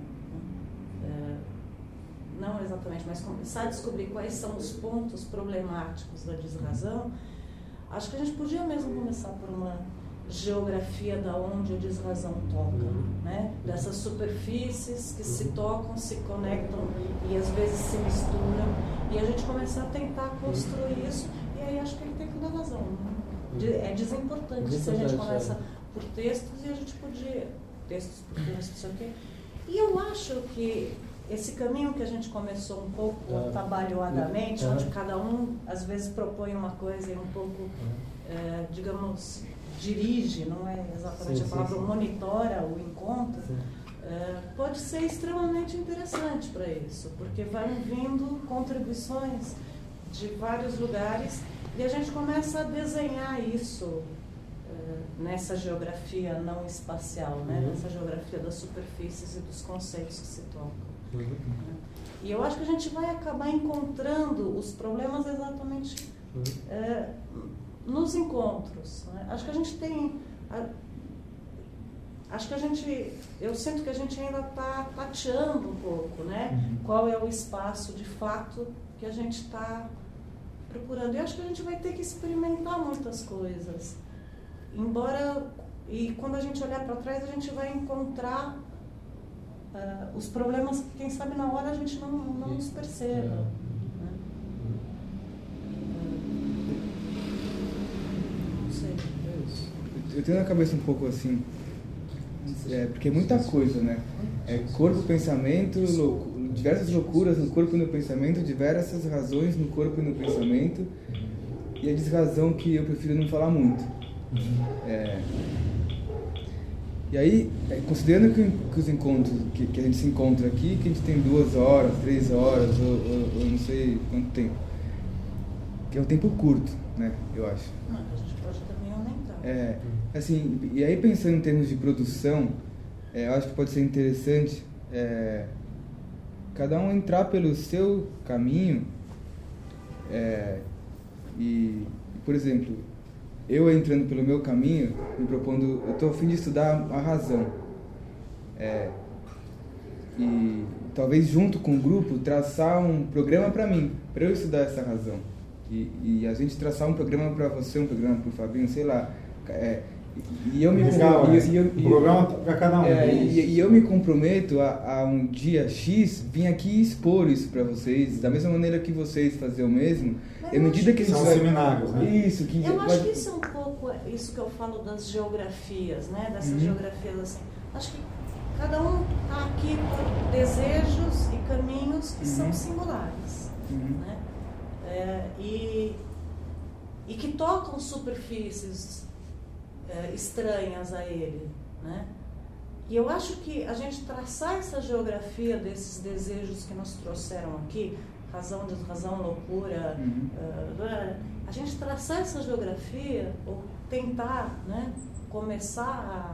não exatamente, mas começar a descobrir quais são os pontos problemáticos da desrazão, acho que a gente podia mesmo começar por uma geografia da onde a desrazão toca, né? Dessas superfícies que se tocam, se conectam e às vezes se misturam, e a gente começar a tentar construir isso, e aí acho que ele tem toda a razão, né? É desimportante se a gente começa por textos, e a gente podia textos por textos, não sei o quê. E eu acho que esse caminho que a gente começou um pouco atabalhoadamente, onde cada um às vezes propõe uma coisa e um pouco, digamos, dirige, não é exatamente a palavra, monitora o encontro, pode ser extremamente interessante para isso, porque vão vindo contribuições de vários lugares e a gente começa a desenhar isso nessa geografia não espacial, né? Nessa geografia das superfícies e dos conceitos que se tocam. E eu acho que a gente vai acabar encontrando os problemas exatamente nos encontros, né? Acho que a gente tem... eu sinto que a gente ainda está tateando um pouco, né? Qual é o espaço de fato que a gente está procurando. E acho que a gente vai ter que experimentar muitas coisas. E quando a gente olhar para trás, a gente vai encontrar os problemas que, quem sabe, na hora a gente não nos perceba. Né? Não sei. Eu tenho na cabeça um pouco assim, porque é muita coisa, né? Corpo, pensamento, diversas loucuras no corpo e no pensamento, diversas razões no corpo e no pensamento, e a desrazão que eu prefiro não falar muito. E aí, considerando que os encontros, que a gente se encontra aqui, que a gente tem 2 horas, 3 horas, ou não sei quanto tempo, que é um tempo curto, né, eu acho. Não, a gente pode também aumentar. Assim, e aí pensando em termos de produção, eu acho que pode ser interessante cada um entrar pelo seu caminho e, por exemplo, eu entrando pelo meu caminho, me propondo, eu estou a fim de estudar a razão. E talvez junto com o grupo traçar um programa para mim, para eu estudar essa razão. E a gente traçar um programa para você, um programa para o Fabinho, sei lá. E eu me programa para cada um. E eu me comprometo a um dia X vir aqui expor isso para vocês, da mesma maneira que vocês fazem o mesmo. À medida que são seminários, né? Isso, eu acho que isso é um pouco isso que eu falo das geografias, né? Dessas geografias assim. Acho que cada um está aqui por desejos e caminhos que são singulares, né? E que tocam superfícies estranhas a ele, né? E eu acho que a gente traçar essa geografia desses desejos que nos trouxeram aqui, razão, desrazão, loucura, a gente traçar essa geografia, ou tentar, né, começar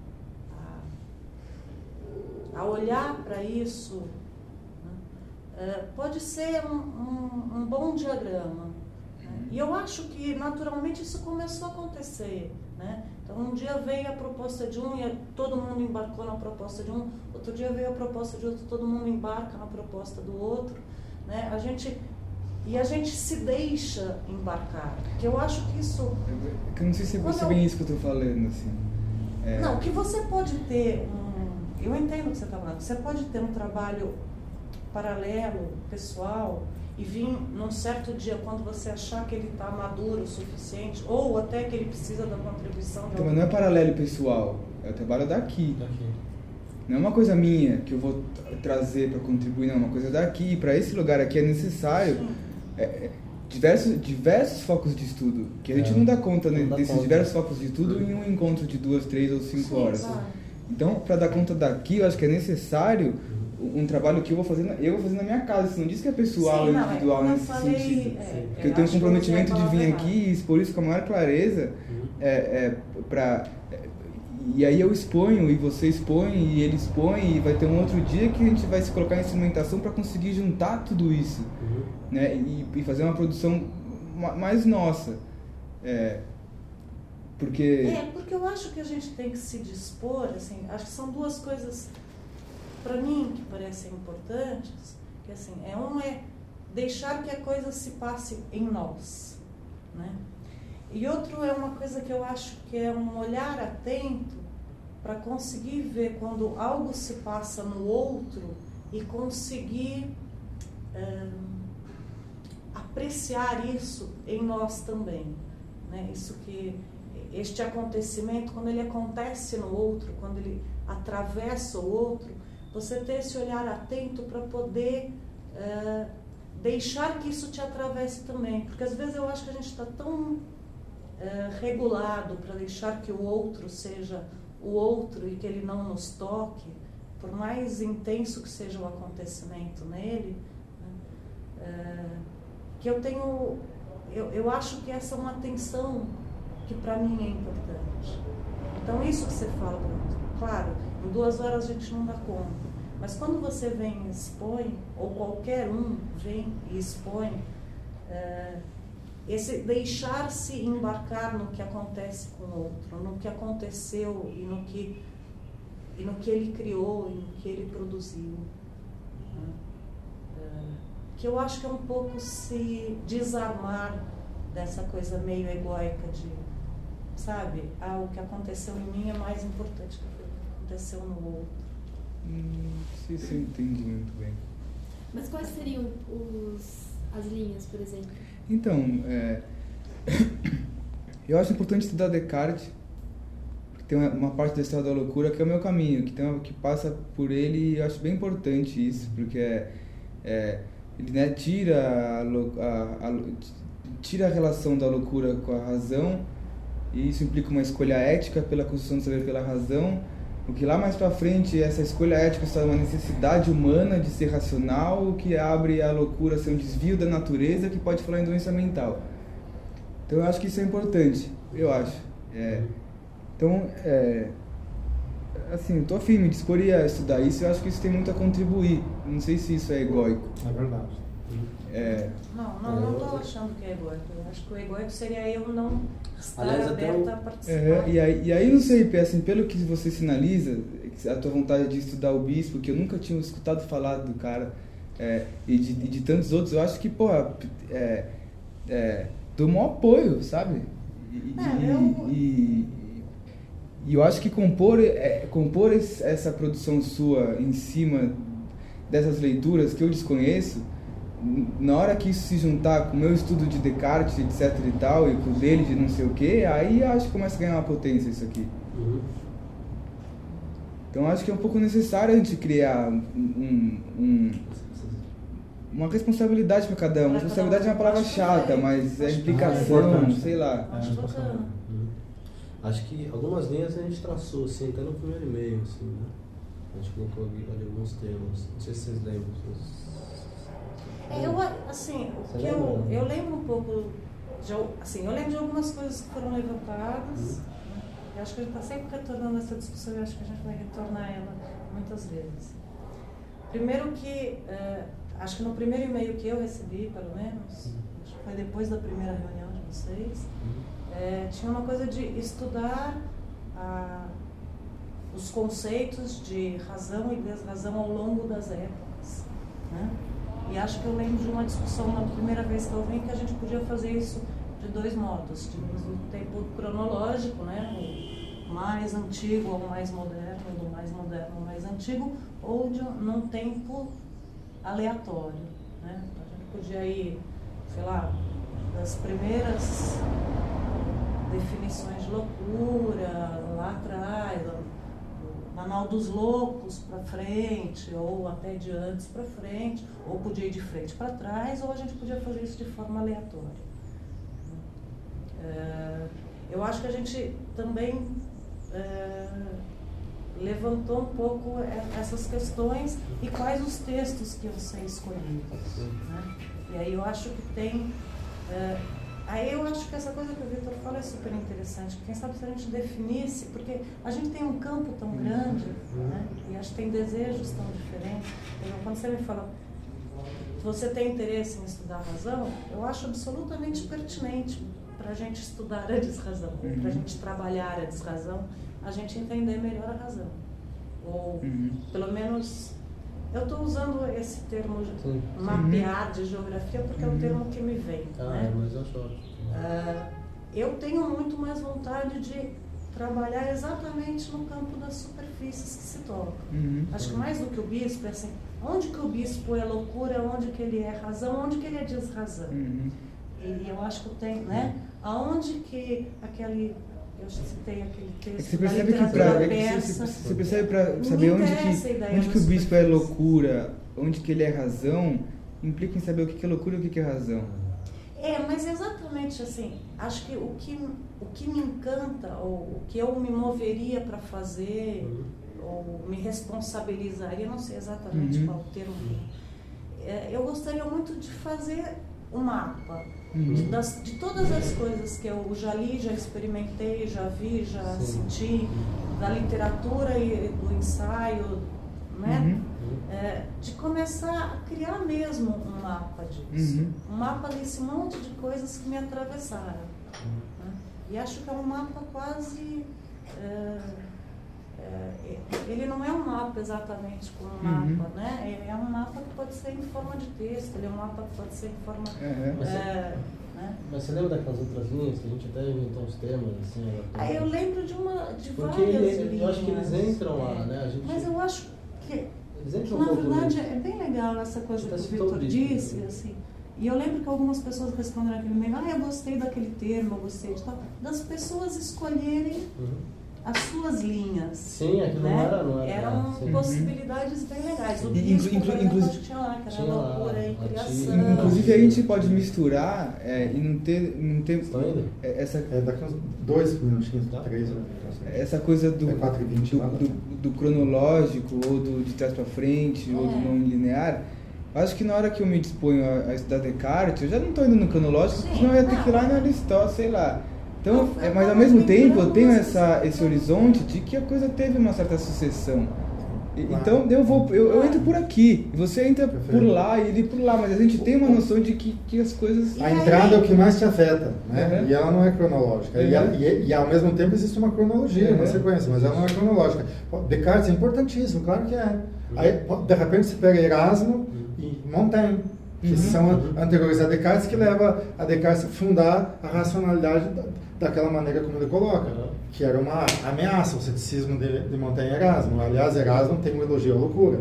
a olhar para isso, né, pode ser um bom diagrama. Né? E eu acho que naturalmente isso começou a acontecer. Né? Então um dia veio a proposta de um e todo mundo embarcou na proposta de um, outro dia veio a proposta de outro, todo mundo embarca na proposta do outro. Né? A gente se deixa embarcar, que eu acho que isso... Eu não sei se é bem isso que eu estou falando, assim. Não, que você pode ter eu entendo o que você está falando, você pode ter um trabalho paralelo, pessoal, e vir num certo dia, quando você achar que ele está maduro o suficiente, ou até que ele precisa da contribuição de Mas não é paralelo pessoal, é o trabalho daqui. Não é uma coisa minha que eu vou trazer para contribuir, não, é uma coisa daqui. Para esse lugar aqui é necessário diversos focos de estudo, que a gente não dá conta desses diversos focos de estudo em um encontro de 2, 3 ou 5 horas. Claro. Então, para dar conta daqui, eu acho que é necessário um trabalho que eu vou fazer na minha casa. Isso não diz que é pessoal, individual nesse sentido. Porque eu tenho um comprometimento de vir aqui e expor isso com a maior clareza. E aí eu exponho, e você expõe, e ele expõe, e vai ter um outro dia que a gente vai se colocar em instrumentação para conseguir juntar tudo isso, né? E fazer uma produção mais nossa. Porque eu acho que a gente tem que se dispor, assim, acho que são duas coisas, para mim, que parecem importantes, que assim, um é deixar que a coisa se passe em nós, né? E outro é uma coisa que eu acho que é um olhar atento para conseguir ver quando algo se passa no outro e conseguir apreciar isso em nós também, né? Isso que este acontecimento, quando ele acontece no outro, quando ele atravessa o outro, você ter esse olhar atento para poder deixar que isso te atravesse também, porque às vezes eu acho que a gente está tão regulado para deixar que o outro seja o outro e que ele não nos toque, por mais intenso que seja o acontecimento nele, né? Que eu acho que essa é uma atenção que para mim é importante. Então isso que você fala, Bruno, claro, em 2 horas a gente não dá conta, Mas quando você vem e expõe, ou qualquer um vem e expõe, esse deixar-se embarcar no que acontece com o outro, no que aconteceu e no que ele criou e no que ele produziu. Que eu acho que é um pouco se desarmar dessa coisa meio egóica de, sabe, o que aconteceu em mim é mais importante do que o que aconteceu no outro. Sim, entendi muito bem. Mas quais seriam as linhas, por exemplo? Então, eu acho importante estudar Descartes, porque tem uma parte da história da loucura que é o meu caminho, que passa por ele, e eu acho bem importante isso, porque ele, né, tira a relação da loucura com a razão, e isso implica uma escolha ética pela construção do saber pela razão, porque lá mais pra frente essa escolha ética está uma necessidade humana de ser racional, o que abre a loucura a ser um desvio da natureza que pode falar em doença mental. Então eu acho que isso é importante, eu acho. Então, assim, eu tô afim, me dispor a estudar isso, eu acho que isso tem muito a contribuir. Não sei se isso é egóico. É verdade. Não estou achando que é egóico. Eu acho que o egóico seria eu não estar aberta a participar. E aí, não sei, assim, pelo que você sinaliza, a tua vontade de estudar o bispo, que eu nunca tinha escutado falar do cara, e de tantos outros, eu acho que, dou maior apoio, sabe? E eu acho que compor essa produção sua em cima dessas leituras que eu desconheço, na hora que isso se juntar com o meu estudo de Descartes, etc e tal, e com o dele de não sei o que, aí acho que começa a ganhar uma potência isso aqui. Então acho que é um pouco necessário a gente criar uma responsabilidade para cada um. Responsabilidade é uma palavra chata, mas é implicação, sei lá. Acho que algumas linhas a gente traçou, assim, até no primeiro e-mail, assim, né? A gente colocou ali alguns termos, não sei se vocês lembram. Eu lembro um pouco, eu lembro de algumas coisas que foram levantadas. Eu acho que a gente está sempre retornando essa discussão, eu acho que a gente vai retornar ela muitas vezes. Primeiro que, acho que no primeiro e-mail que eu recebi, pelo menos, acho que foi depois da primeira reunião de vocês, tinha uma coisa de estudar os conceitos de razão e desrazão ao longo das épocas, né? E acho que eu lembro de uma discussão na primeira vez que eu vim que a gente podia fazer isso de dois modos, do tempo cronológico, né, o mais antigo ao mais moderno, do mais moderno ao mais antigo, ou num tempo aleatório, né? A gente podia ir, sei lá, das primeiras definições de loucura lá atrás, Manual dos Loucos para frente, ou até de antes para frente, ou podia ir de frente para trás, ou a gente podia fazer isso de forma aleatória. Eu acho que a gente também levantou um pouco essas questões e quais os textos que iam ser escolhidos, né? E aí eu acho que tem... Aí eu acho que essa coisa que o Vitor fala é super interessante. Quem sabe se a gente definisse, porque a gente tem um campo tão grande, né? E acho que tem desejos tão diferentes. Então, quando você me fala, você tem interesse em estudar a razão, eu acho absolutamente pertinente para a gente estudar a desrazão, para a gente trabalhar a desrazão, a gente entender melhor a razão. Ou, pelo menos... Eu estou usando esse termo mapear de geografia porque é o termo que me vem. Né? Mas eu acho ótimo. Eu tenho muito mais vontade de trabalhar exatamente no campo das superfícies que se tocam. Acho que mais do que o bispo, é assim, onde que o bispo é loucura, onde que ele é razão, onde que ele é desrazão. E eu acho que tem, né? Aonde que aquele... Eu citei aquele texto. Você percebe você percebe para saber onde que o bispo é loucura, onde que ele é razão, implica em saber o que é loucura e o que é razão. Mas exatamente assim, acho que o que me encanta, ou o que eu me moveria para fazer, ou me responsabilizaria, não sei exatamente qual o termo, eu gostaria muito de fazer um mapa de todas as coisas que eu já li, já experimentei, já vi, já senti, da literatura e do ensaio, né? De começar a criar mesmo um mapa disso. Um mapa desse monte de coisas que me atravessaram. Né? E acho que é um mapa quase... ele não é um mapa exatamente como um mapa, né? É um mapa que pode ser em forma de texto, ele é um mapa que pode ser em forma... Mas você lembra daquelas outras linhas que a gente até inventou uns temas assim? Eu lembro de porque várias linhas. Eu acho que eles entram lá, né? Mas eu acho que na verdade é bem legal essa coisa que o Vitor disse, assim. E eu lembro que algumas pessoas responderam aquele e-mail, eu gostei daquele termo, eu gostei de tal, das pessoas escolherem as suas linhas. Sim, aquilo né? não era. Eram possibilidades bem legais. O disco, por exemplo, que tinha lá, que era loucura e criação. Inclusive a gente pode misturar e não ter essa... daqui uns 2 minutinhos, 3, né? Essa coisa do 4:20 do cronológico, ou de trás para frente, ou do não linear. Acho que na hora que eu me disponho a estudar Descartes, eu já não estou indo no cronológico, senão eu ia ter que ir lá no Aristóteles, sei lá. Então, mas ao mesmo tempo eu tenho esse horizonte de que a coisa teve uma certa sucessão. Então eu entro por aqui, você entra por lá e ele por lá, mas a gente tem uma noção de que as coisas... A entrada é o que mais te afeta, né? E ela não é cronológica. E ao mesmo tempo existe uma cronologia, uma sequência, mas ela não é cronológica. Descartes é importantíssimo, claro que é. Aí, de repente você pega Erasmo e Montaigne, que são anteriores a Descartes, que leva a Descartes a fundar a racionalidade daquela maneira como ele coloca, que era uma ameaça, o ceticismo de Montaigne e Erasmo. Aliás, Erasmo tem um elogio à loucura.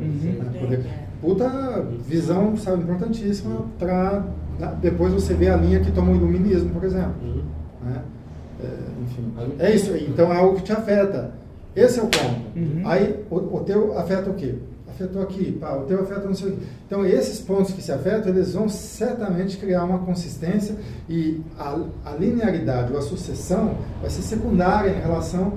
Puta visão, sabe, importantíssima para depois você ver a linha que toma o iluminismo, por exemplo. Né? Enfim, é isso aí. Então é algo que te afeta. Esse é o ponto. Aí o teu afeta o quê? Afetou aqui, o teu afeta não sei o quê. Então, esses pontos que se afetam, eles vão certamente criar uma consistência e a linearidade ou a sucessão vai ser secundária em relação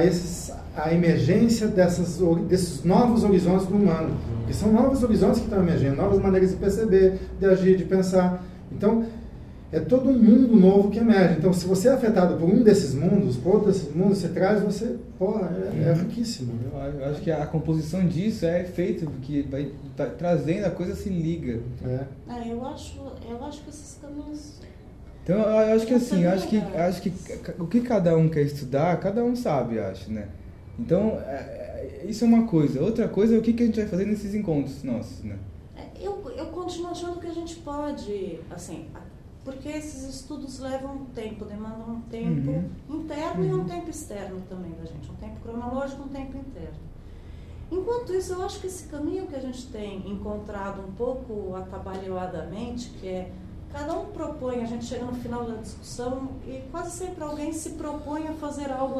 à emergência desses novos horizontes do humano. Porque são novos horizontes que estão emergindo, novas maneiras de perceber, de agir, de pensar. Então, é todo um mundo novo que emerge. Então, se você é afetado por um desses mundos, por outro desses mundos, você traz, é riquíssimo. Eu acho que a composição disso é feita, porque vai trazendo, a coisa se liga. Eu acho que esses caminhos... Então, eu acho que assim, acho que o que cada um quer estudar, cada um sabe, acho, né? Então, isso é uma coisa. Outra coisa é o que a gente vai fazer nesses encontros nossos, né? Eu continuo achando que a gente pode, assim... Porque esses estudos levam tempo, demandam um tempo interno e um tempo externo também da gente. Um tempo cronológico e um tempo interno. Enquanto isso, eu acho que esse caminho que a gente tem encontrado um pouco atabalhoadamente, que é cada um propõe, a gente chega no final da discussão e quase sempre alguém se propõe a fazer algo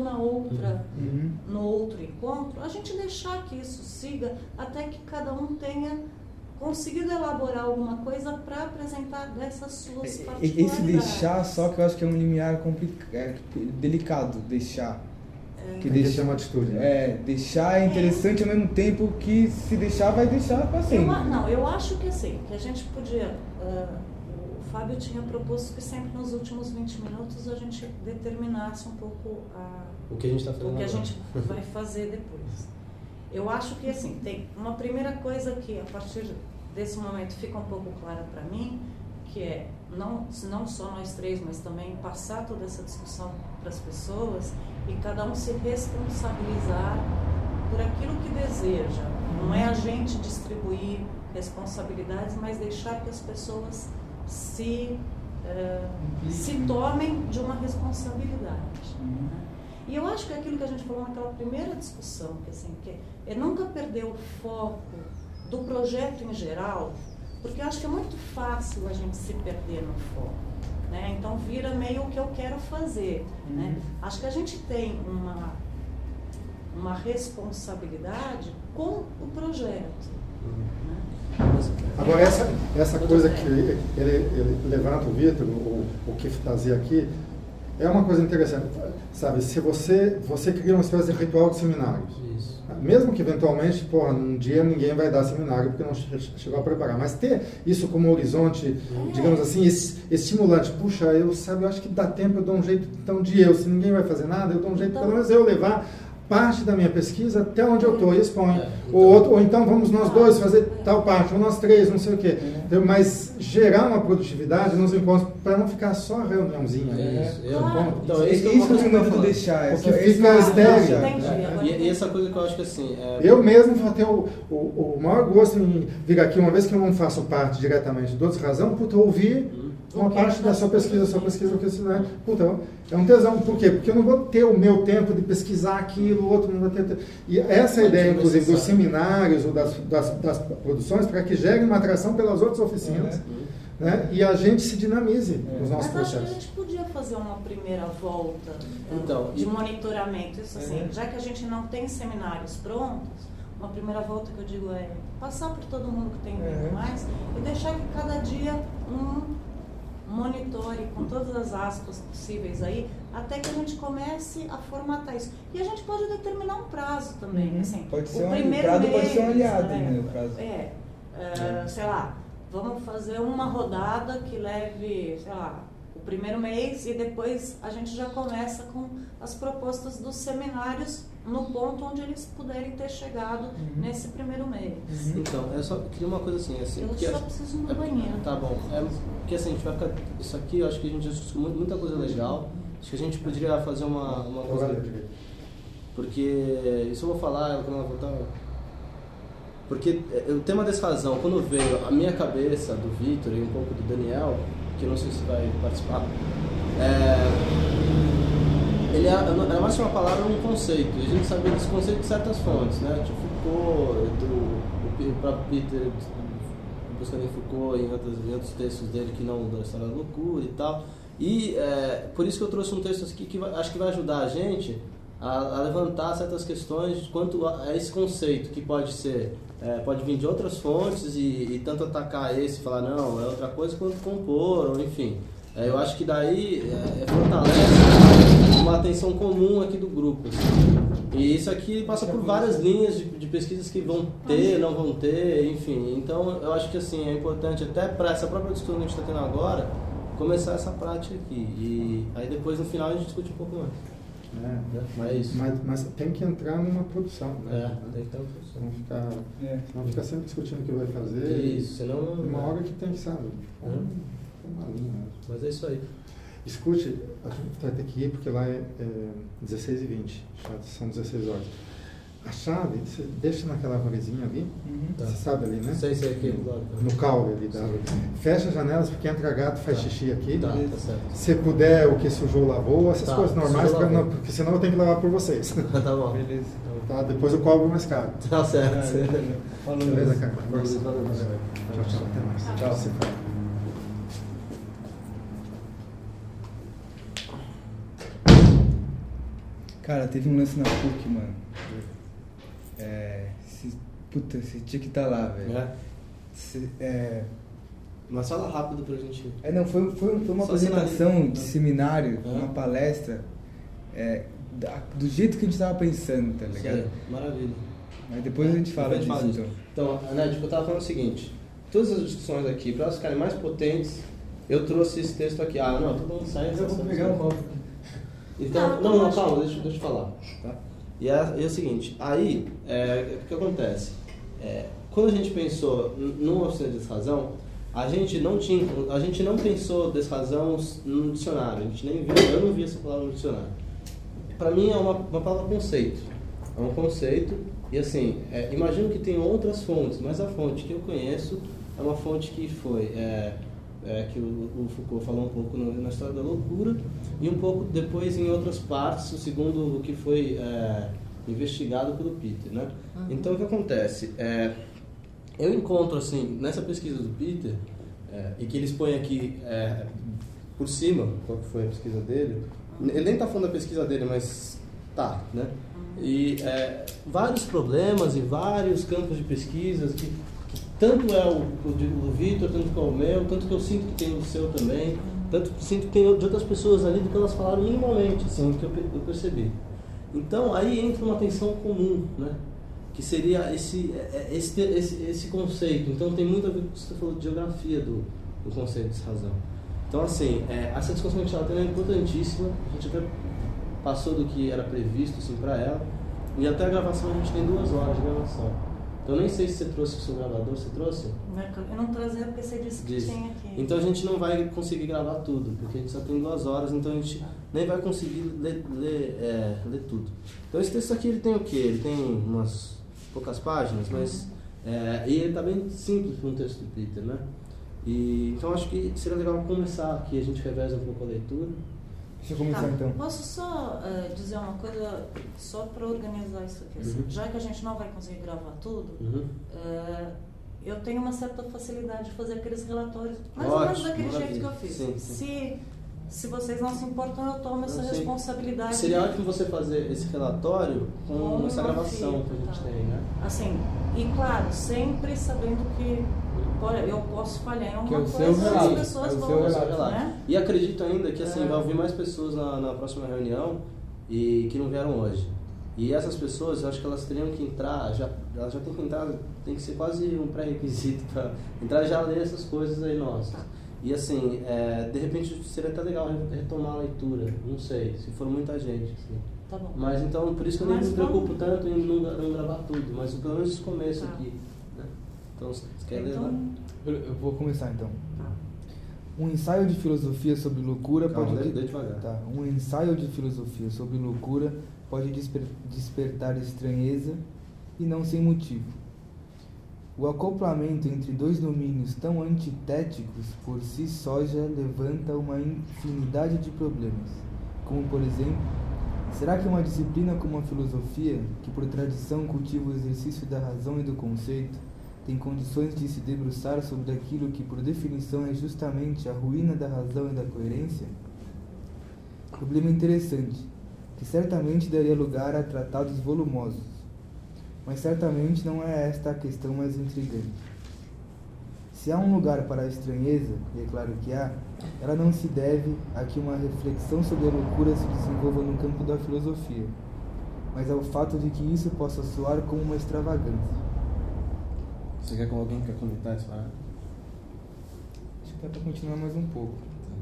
no outro encontro, a gente deixar que isso siga até que cada um tenha conseguido elaborar alguma coisa para apresentar dessas suas particularidades. Esse deixar, só que eu acho que é um limiar delicado, deixar. Que deixa uma atitude. Né? Deixar é interessante ao mesmo tempo que se deixar, vai deixar para sempre. Eu acho que assim, que a gente podia... o Fábio tinha proposto que sempre nos últimos 20 minutos a gente determinasse um pouco o que a gente está fazendo o que a gente vai fazer depois. Eu acho que assim, tem uma primeira coisa que a partir desse momento fica um pouco clara para mim, que é não só nós três, mas também passar toda essa discussão para as pessoas e cada um se responsabilizar por aquilo que deseja. Não é a gente distribuir responsabilidades, mas deixar que as pessoas se tomem de uma responsabilidade. Né? E eu acho que é aquilo que a gente falou naquela primeira discussão, que é nunca perder o foco do projeto em geral, porque eu acho que é muito fácil a gente se perder no foco, né? Então vira meio o que eu quero fazer, né? Acho que a gente tem uma responsabilidade com o projeto. Né? Agora essa coisa que ele levanta, o Vitor, o que fazia aqui, é uma coisa interessante, sabe? Se você cria uma espécie de ritual de seminários, mesmo que eventualmente, num dia ninguém vai dar seminário porque não chegou a preparar, mas ter isso como horizonte, digamos assim, estimulante. Puxa, eu acho que dá tempo, eu dou um jeito então se ninguém vai fazer nada, eu dou um jeito, pelo menos eu levar parte da minha pesquisa até onde eu estou e exponho. Ou então vamos nós dois fazer tal parte, ou nós três, não sei o quê. Mas gerar uma produtividade nos encontros, para não ficar só reuniãozinha. Então, isso que eu tento deixar. Porque fica estéril. E essa coisa que eu acho que assim... Eu mesmo vou ter o maior gosto em vir aqui, uma vez que eu não faço parte diretamente do Desrazão, puta, ouvir uma parte da sua pesquisa, porque senão, puta, é um tesão. Por quê? Porque eu não vou ter o meu tempo de pesquisar aquilo, o outro não vai ter. E essa é a ideia, inclusive, dos seminários ou das produções, para que gere uma atração pelas outras oficinas, né? E a gente se dinamize nos nossos processos. Mas acho que a gente podia fazer uma primeira volta de monitoramento. Isso assim, já que a gente não tem seminários prontos, uma primeira volta que eu digo é passar por todo mundo que tem vindo mais e deixar que cada dia monitore com todas as aspas possíveis aí, até que a gente comece a formatar isso. E a gente pode determinar um prazo também. Assim, pode ser pode ser um aliado, né? O prazo. Sei lá, vamos fazer uma rodada que leve, sei lá, o primeiro mês e depois a gente já começa com as propostas dos seminários no ponto onde eles puderem ter chegado nesse primeiro mês. Então, eu só queria uma coisa assim... Eu só preciso ir no banheiro. Tá bom. Porque assim, a gente vai ficar... Isso aqui, eu acho que a gente já discutiu muita coisa legal. Acho que a gente poderia fazer uma coisa... Porque isso eu vou falar quando eu voltar... Porque o tema dessa razão, quando veio a minha cabeça, do Vitor e um pouco do Daniel, que eu não sei se vai participar, ele era mais uma palavra, um conceito. A gente sabia desse conceito de certas fontes, né? Tipo Foucault, o próprio Peter, buscando em Foucault e em outros textos dele que não da História da Loucura e tal. E por isso que eu trouxe um texto aqui que acho que vai ajudar a gente a levantar certas questões quanto a esse conceito, que pode ser, pode vir de outras fontes e tanto atacar esse e falar não, é outra coisa, quanto compor, ou enfim. Eu acho que daí fortalece uma atenção comum aqui do grupo. Assim. E isso aqui passa por várias linhas de pesquisas que vão ter, não vão ter, enfim. Então eu acho que assim, é importante até para essa própria discussão que a gente está tendo agora, começar essa prática aqui. E aí depois no final a gente discute um pouco mais. Mas tem que entrar numa produção, né? Tem que ter uma produção. Não fica sempre discutindo o que vai fazer. Isso, senão... Uma hora que tem que saber. Uma linha. Mas é isso aí. Escute, a gente vai ter que ir porque lá é 16h20, são 16 horas. A chave, você deixa naquela arvorezinha ali, você sabe ali, né? Sei aqui do lado. No caule ali da árvore. Fecha as janelas porque entra gato, faz xixi aqui. Tá certo. Se puder, o que sujou, lavou, essas coisas normais, porque senão eu tenho que lavar por vocês. Tá bom. Beleza. Tá, depois eu cobro mais caro. Tá certo. Falou. Beleza, cara? Valeu. Tchau, até mais. Tchau. Se fala. Cara, teve um lance na PUC, mano. Você tinha que estar lá, velho. Mas fala rápido pra gente. Não, foi uma apresentação de seminário, uma palestra, do jeito que a gente tava pensando, tá ligado? Sei, maravilha. Mas depois a gente fala disso. Então, eu tava falando o seguinte: todas as discussões aqui, para elas ficarem mais potentes, eu trouxe esse texto aqui. Não, todo mundo sai. Eu vou pegar um copo. Então, não, calma, deixa eu falar. Tá? E é o seguinte, aí, o que acontece? Quando a gente pensou numa oficina de desrazão, a gente não pensou desrazão no dicionário, eu não vi essa palavra no dicionário. Para mim é uma palavra conceito, é um conceito, e assim, imagino que tem outras fontes, mas a fonte que eu conheço é uma fonte que foi... que o Foucault falou um pouco na História da Loucura e um pouco depois em outras partes, segundo o que foi investigado pelo Peter, né? Então o que acontece? Eu encontro assim, nessa pesquisa do Peter, e que ele expõe aqui por cima, qual que foi a pesquisa dele, ele nem está falando da pesquisa dele, mas tá, né? E vários problemas e vários campos de pesquisas que tanto é o do Vitor, tanto que é o meu, tanto que eu sinto que tem o seu também, tanto que sinto que tem de outras pessoas ali do que elas falaram minimamente, assim, que eu percebi. Então, aí entra uma tensão comum, né? Que seria esse conceito. Então, tem muito a ver com o que você falou de geografia do conceito de razão. Então, assim, essa discussão que a gente estava tendo é importantíssima, a gente até passou do que era previsto, assim, para ela. E até a gravação a gente tem 2 horas de gravação. Então nem sei se você trouxe o seu gravador, você trouxe? Eu não trazia porque você disse que tinha aqui. Então a gente não vai conseguir gravar tudo, porque a gente só tem 2 horas, então a gente nem vai conseguir ler tudo. Então esse texto aqui ele tem o quê? Ele tem umas poucas páginas, mas e ele está bem simples para um texto do Peter, né? E, então acho que seria legal começar aqui, a gente reveza um pouco a leitura. Deixa eu começar então. Posso só dizer uma coisa, só para organizar isso aqui. Assim, já que a gente não vai conseguir gravar tudo, eu tenho uma certa facilidade de fazer aqueles relatórios, mais ou menos daquele jeito que eu fiz. Sim. Se vocês não se importam, eu tomo essa responsabilidade. Seria ótimo você fazer esse relatório com essa gravação que a gente tem, né? Assim, e claro, sempre sabendo que eu posso falhar em alguma coisa, as pessoas vão relato. Né? E acredito ainda que assim, vai ouvir mais pessoas na próxima reunião e que não vieram hoje. E essas pessoas, eu acho que elas teriam que entrar, elas já têm que entrar, tem que ser quase um pré-requisito para entrar já a ler essas coisas aí nossas. E assim, de repente seria até legal retomar a leitura, não sei, se for muita gente. Assim. Tá bom. Mas então, por isso que eu nem me preocupo tanto em não gravar tudo, mas pelo menos esse começo aqui. Né? Então, você quer ler lá? Eu vou começar então. Um ensaio de filosofia sobre loucura pode... Lê devagar. Tá. Um ensaio de filosofia sobre loucura pode despertar estranheza e não sem motivo. O acoplamento entre 2 domínios tão antitéticos por si só já levanta uma infinidade de problemas, como por exemplo, será que uma disciplina como a filosofia, que por tradição cultiva o exercício da razão e do conceito, tem condições de se debruçar sobre aquilo que por definição é justamente a ruína da razão e da coerência? Problema interessante, que certamente daria lugar a tratados volumosos. Mas certamente não é esta a questão mais intrigante. Se há um lugar para a estranheza, e é claro que há, ela não se deve a que uma reflexão sobre a loucura se desenvolva no campo da filosofia, mas ao fato de que isso possa soar como uma extravagância. Você quer que alguém quer comentar isso? Acho que dá para continuar mais um pouco.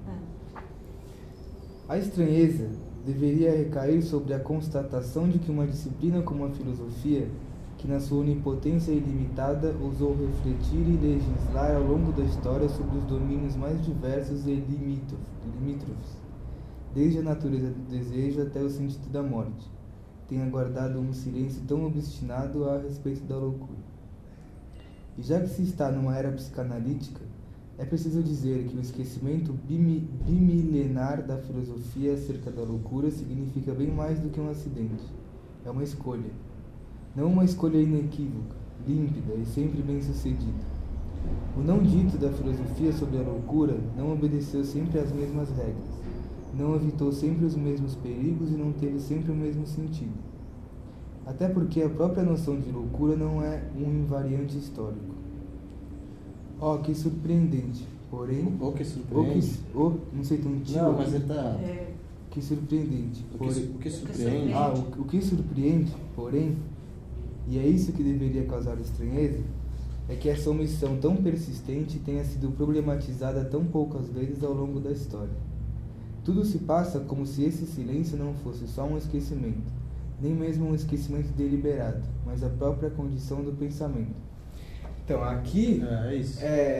A estranheza deveria recair sobre a constatação de que uma disciplina como a filosofia, que na sua onipotência ilimitada ousou refletir e legislar ao longo da história sobre os domínios mais diversos e limítrofes, desde a natureza do desejo até o sentido da morte, tenha guardado um silêncio tão obstinado a respeito da loucura. E já que se está numa era psicanalítica, é preciso dizer que o esquecimento bimilenar da filosofia acerca da loucura significa bem mais do que um acidente. É uma escolha. Não uma escolha inequívoca, límpida e sempre bem-sucedida. O não dito da filosofia sobre a loucura não obedeceu sempre às mesmas regras, não evitou sempre os mesmos perigos e não teve sempre o mesmo sentido. Até porque a própria noção de loucura não é um invariante histórico. Oh, que surpreendente, porém... que surpreende? Não sei, tem um tio Não, aqui. mas ele tá... Que surpreendente, porém... O que surpreende? O que surpreende, porém, e é isso que deveria causar estranheza, é que essa omissão tão persistente tenha sido problematizada tão poucas vezes ao longo da história. Tudo se passa como se esse silêncio não fosse só um esquecimento, nem mesmo um esquecimento deliberado, mas a própria condição do pensamento. Então, aqui é isso.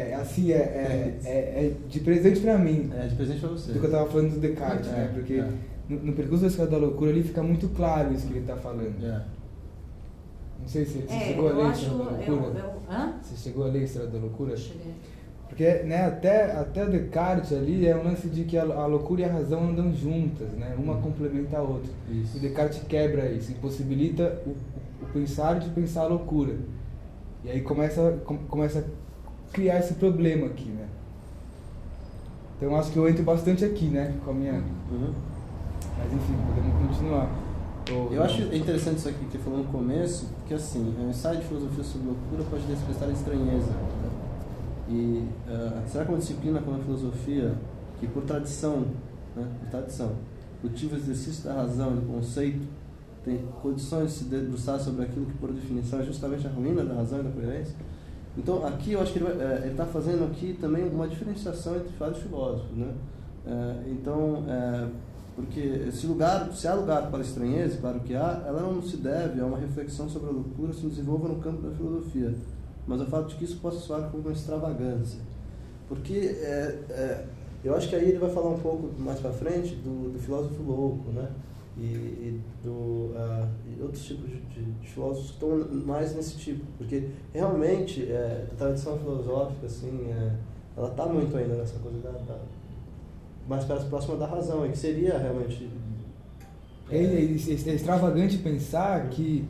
É de presente pra mim. É de presente pra você. Do que eu tava falando do Descartes, né? Porque no percurso da Escada da Loucura ali fica muito claro isso que ele tá falando. Não sei se você chegou a ler a Estrada da Loucura. Você chegou a ler a Estrada da Loucura? Cheguei. Porque, né, até o Descartes ali é um lance de que a loucura e a razão andam juntas, né? Uma complementa a outra. Isso. E o Descartes quebra isso, impossibilita o pensar de pensar a loucura. E aí começa a criar esse problema aqui, né? Então acho que eu entro bastante aqui, né? Com a minha... Mas enfim, podemos continuar. Eu acho interessante isso aqui que você falou no começo, porque assim, o ensaio de filosofia sobre loucura pode despertar estranheza. Né? E será que uma disciplina como a filosofia, que por tradição, cultiva o exercício da razão e do conceito, tem condições de se debruçar sobre aquilo que por definição é justamente a ruína da razão e da coerência? Então aqui eu acho que ele está fazendo aqui também uma diferenciação entre vários filósofos, né? Porque se há lugar para a estranheza, claro que há, ela não se deve a uma reflexão sobre a loucura se desenvolva no campo da filosofia, mas o fato de que isso possa soar como uma extravagância. Porque eu acho que aí ele vai falar um pouco mais para frente do filósofo louco, né? E outros tipos de filósofos que estão mais nesse tipo, porque realmente a tradição filosófica assim, ela está muito ainda nessa coisa mais próxima da razão, e que seria realmente é extravagante pensar que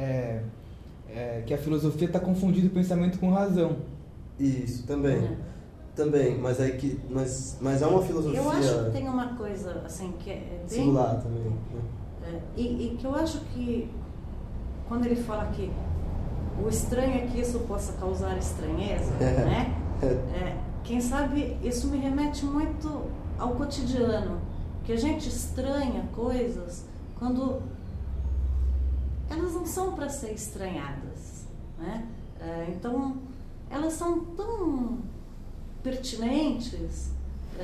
a filosofia está confundindo o pensamento com razão. Isso também. Também, mas é uma filosofia. Eu acho que tem uma coisa assim que é bem singular também. Né? E que eu acho que quando ele fala que o estranho é que isso possa causar estranheza, né? Quem sabe isso me remete muito ao cotidiano, que a gente estranha coisas quando elas não são para ser estranhadas, né? Então elas são tão pertinentes,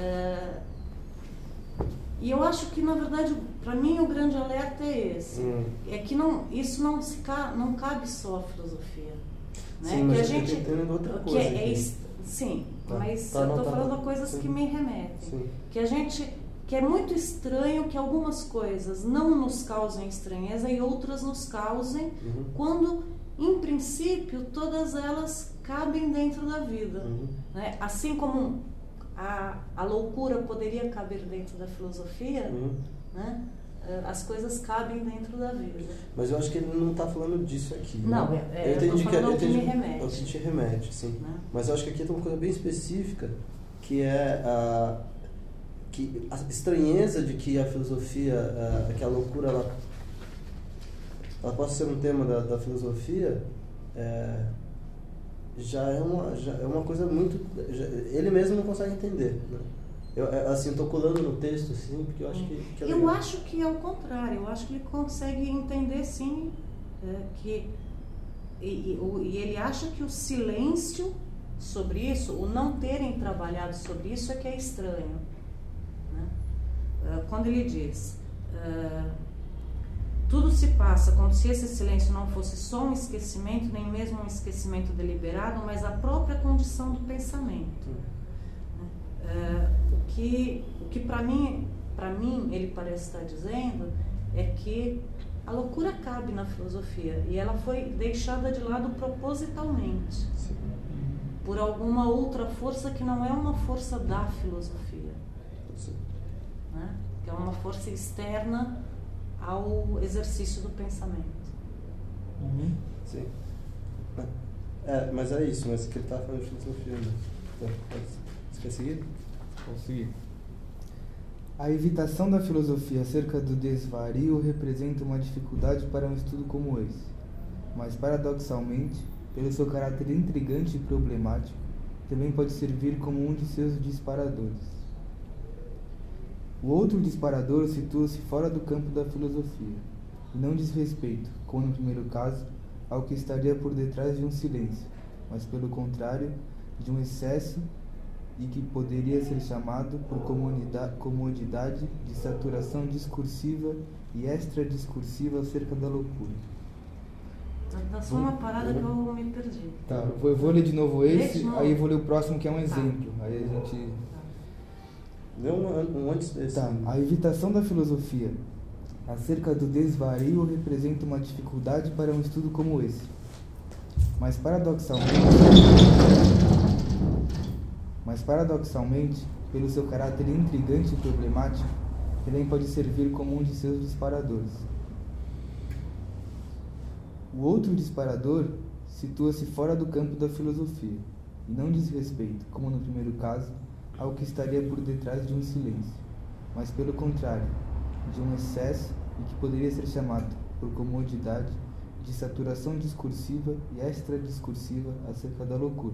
e eu acho que na verdade para mim o grande alerta é esse, é que isso não cabe só à filosofia, né? Sim, mas que a gente entendendo outra coisa sim, mas eu estou falando de coisas que me remetem, que é muito estranho que algumas coisas não nos causem estranheza e outras nos causem, quando em princípio todas elas cabem dentro da vida, né? Assim como a loucura poderia caber dentro da filosofia, né? As coisas cabem dentro da vida. Mas eu acho que ele não está falando disso aqui. Não, né? eu entendi que me remete. É o que te remete, sim. Né? Mas eu acho que aqui tem uma coisa bem específica, que é que a estranheza de que a filosofia, que a loucura, ela possa ser um tema da filosofia, já é uma coisa muito... ele mesmo não consegue entender, né? Eu estou colando no texto, assim, porque eu acho que é legal. Eu acho que é o contrário. Eu acho que ele consegue entender, sim, que... E ele acha que o silêncio sobre isso, o não terem trabalhado sobre isso, é que é estranho, né? Quando ele diz... tudo se passa como se esse silêncio não fosse só um esquecimento, nem mesmo um esquecimento deliberado, mas a própria condição do pensamento. O que para mim ele parece estar dizendo é que a loucura cabe na filosofia e ela foi deixada de lado propositalmente por alguma outra força que não é uma força da filosofia, né? Que é uma força externa ao exercício do pensamento. Sim. Mas é isso, mas que ele está falando de filosofia, né? Você quer seguir? Vou seguir. A evitação da filosofia acerca do desvario representa uma dificuldade para um estudo como esse, mas paradoxalmente, pelo seu caráter intrigante e problemático, também pode servir como um de seus disparadores. O outro disparador situa-se fora do campo da filosofia, e não diz respeito, como no primeiro caso, ao que estaria por detrás de um silêncio, mas pelo contrário, de um excesso e que poderia ser chamado por comodidade de saturação discursiva e extradiscursiva acerca da loucura. Dá só uma parada que eu me perdi. Tá, eu vou ler de novo esse, aí eu vou ler o próximo que é um exemplo. Aí a gente... Lê um antes desse. Tá, a evitação da filosofia acerca do desvario representa uma dificuldade para um estudo como esse. Mas paradoxalmente, pelo seu caráter intrigante e problemático, também pode servir como um de seus disparadores. O outro disparador situa-se fora do campo da filosofia, e não diz respeito, como no primeiro caso, ao que estaria por detrás de um silêncio, mas pelo contrário, de um excesso e que poderia ser chamado, por comodidade, de saturação discursiva e extradiscursiva acerca da loucura.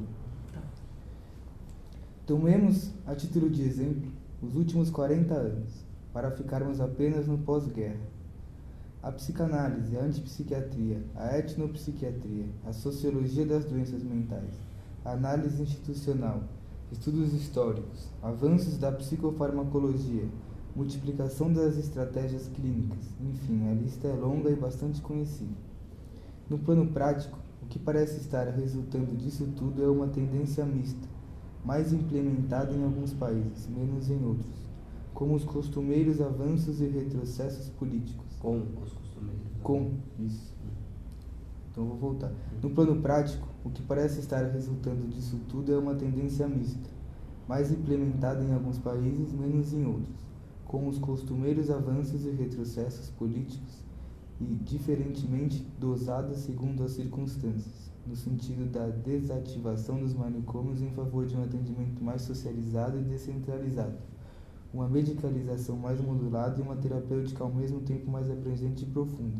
Tomemos, a título de exemplo, os últimos 40 anos, para ficarmos apenas no pós-guerra. A psicanálise, a antipsiquiatria, a etnopsiquiatria, a sociologia das doenças mentais, a análise institucional, estudos históricos, avanços da psicofarmacologia, multiplicação das estratégias clínicas. Enfim, a lista é longa e bastante conhecida. No plano prático, o que parece estar resultando disso tudo é uma tendência mista, mais implementada em alguns países, menos em outros, como os costumeiros avanços e retrocessos políticos. Com os costumeiros. Com isso. Então eu vou voltar. No plano prático, o que parece estar resultando disso tudo é uma tendência mista, mais implementada em alguns países, menos em outros, com os costumeiros avanços e retrocessos políticos e diferentemente dosadas segundo as circunstâncias, no sentido da desativação dos manicômios em favor de um atendimento mais socializado e descentralizado, uma medicalização mais modulada e uma terapêutica ao mesmo tempo mais abrangente e profunda.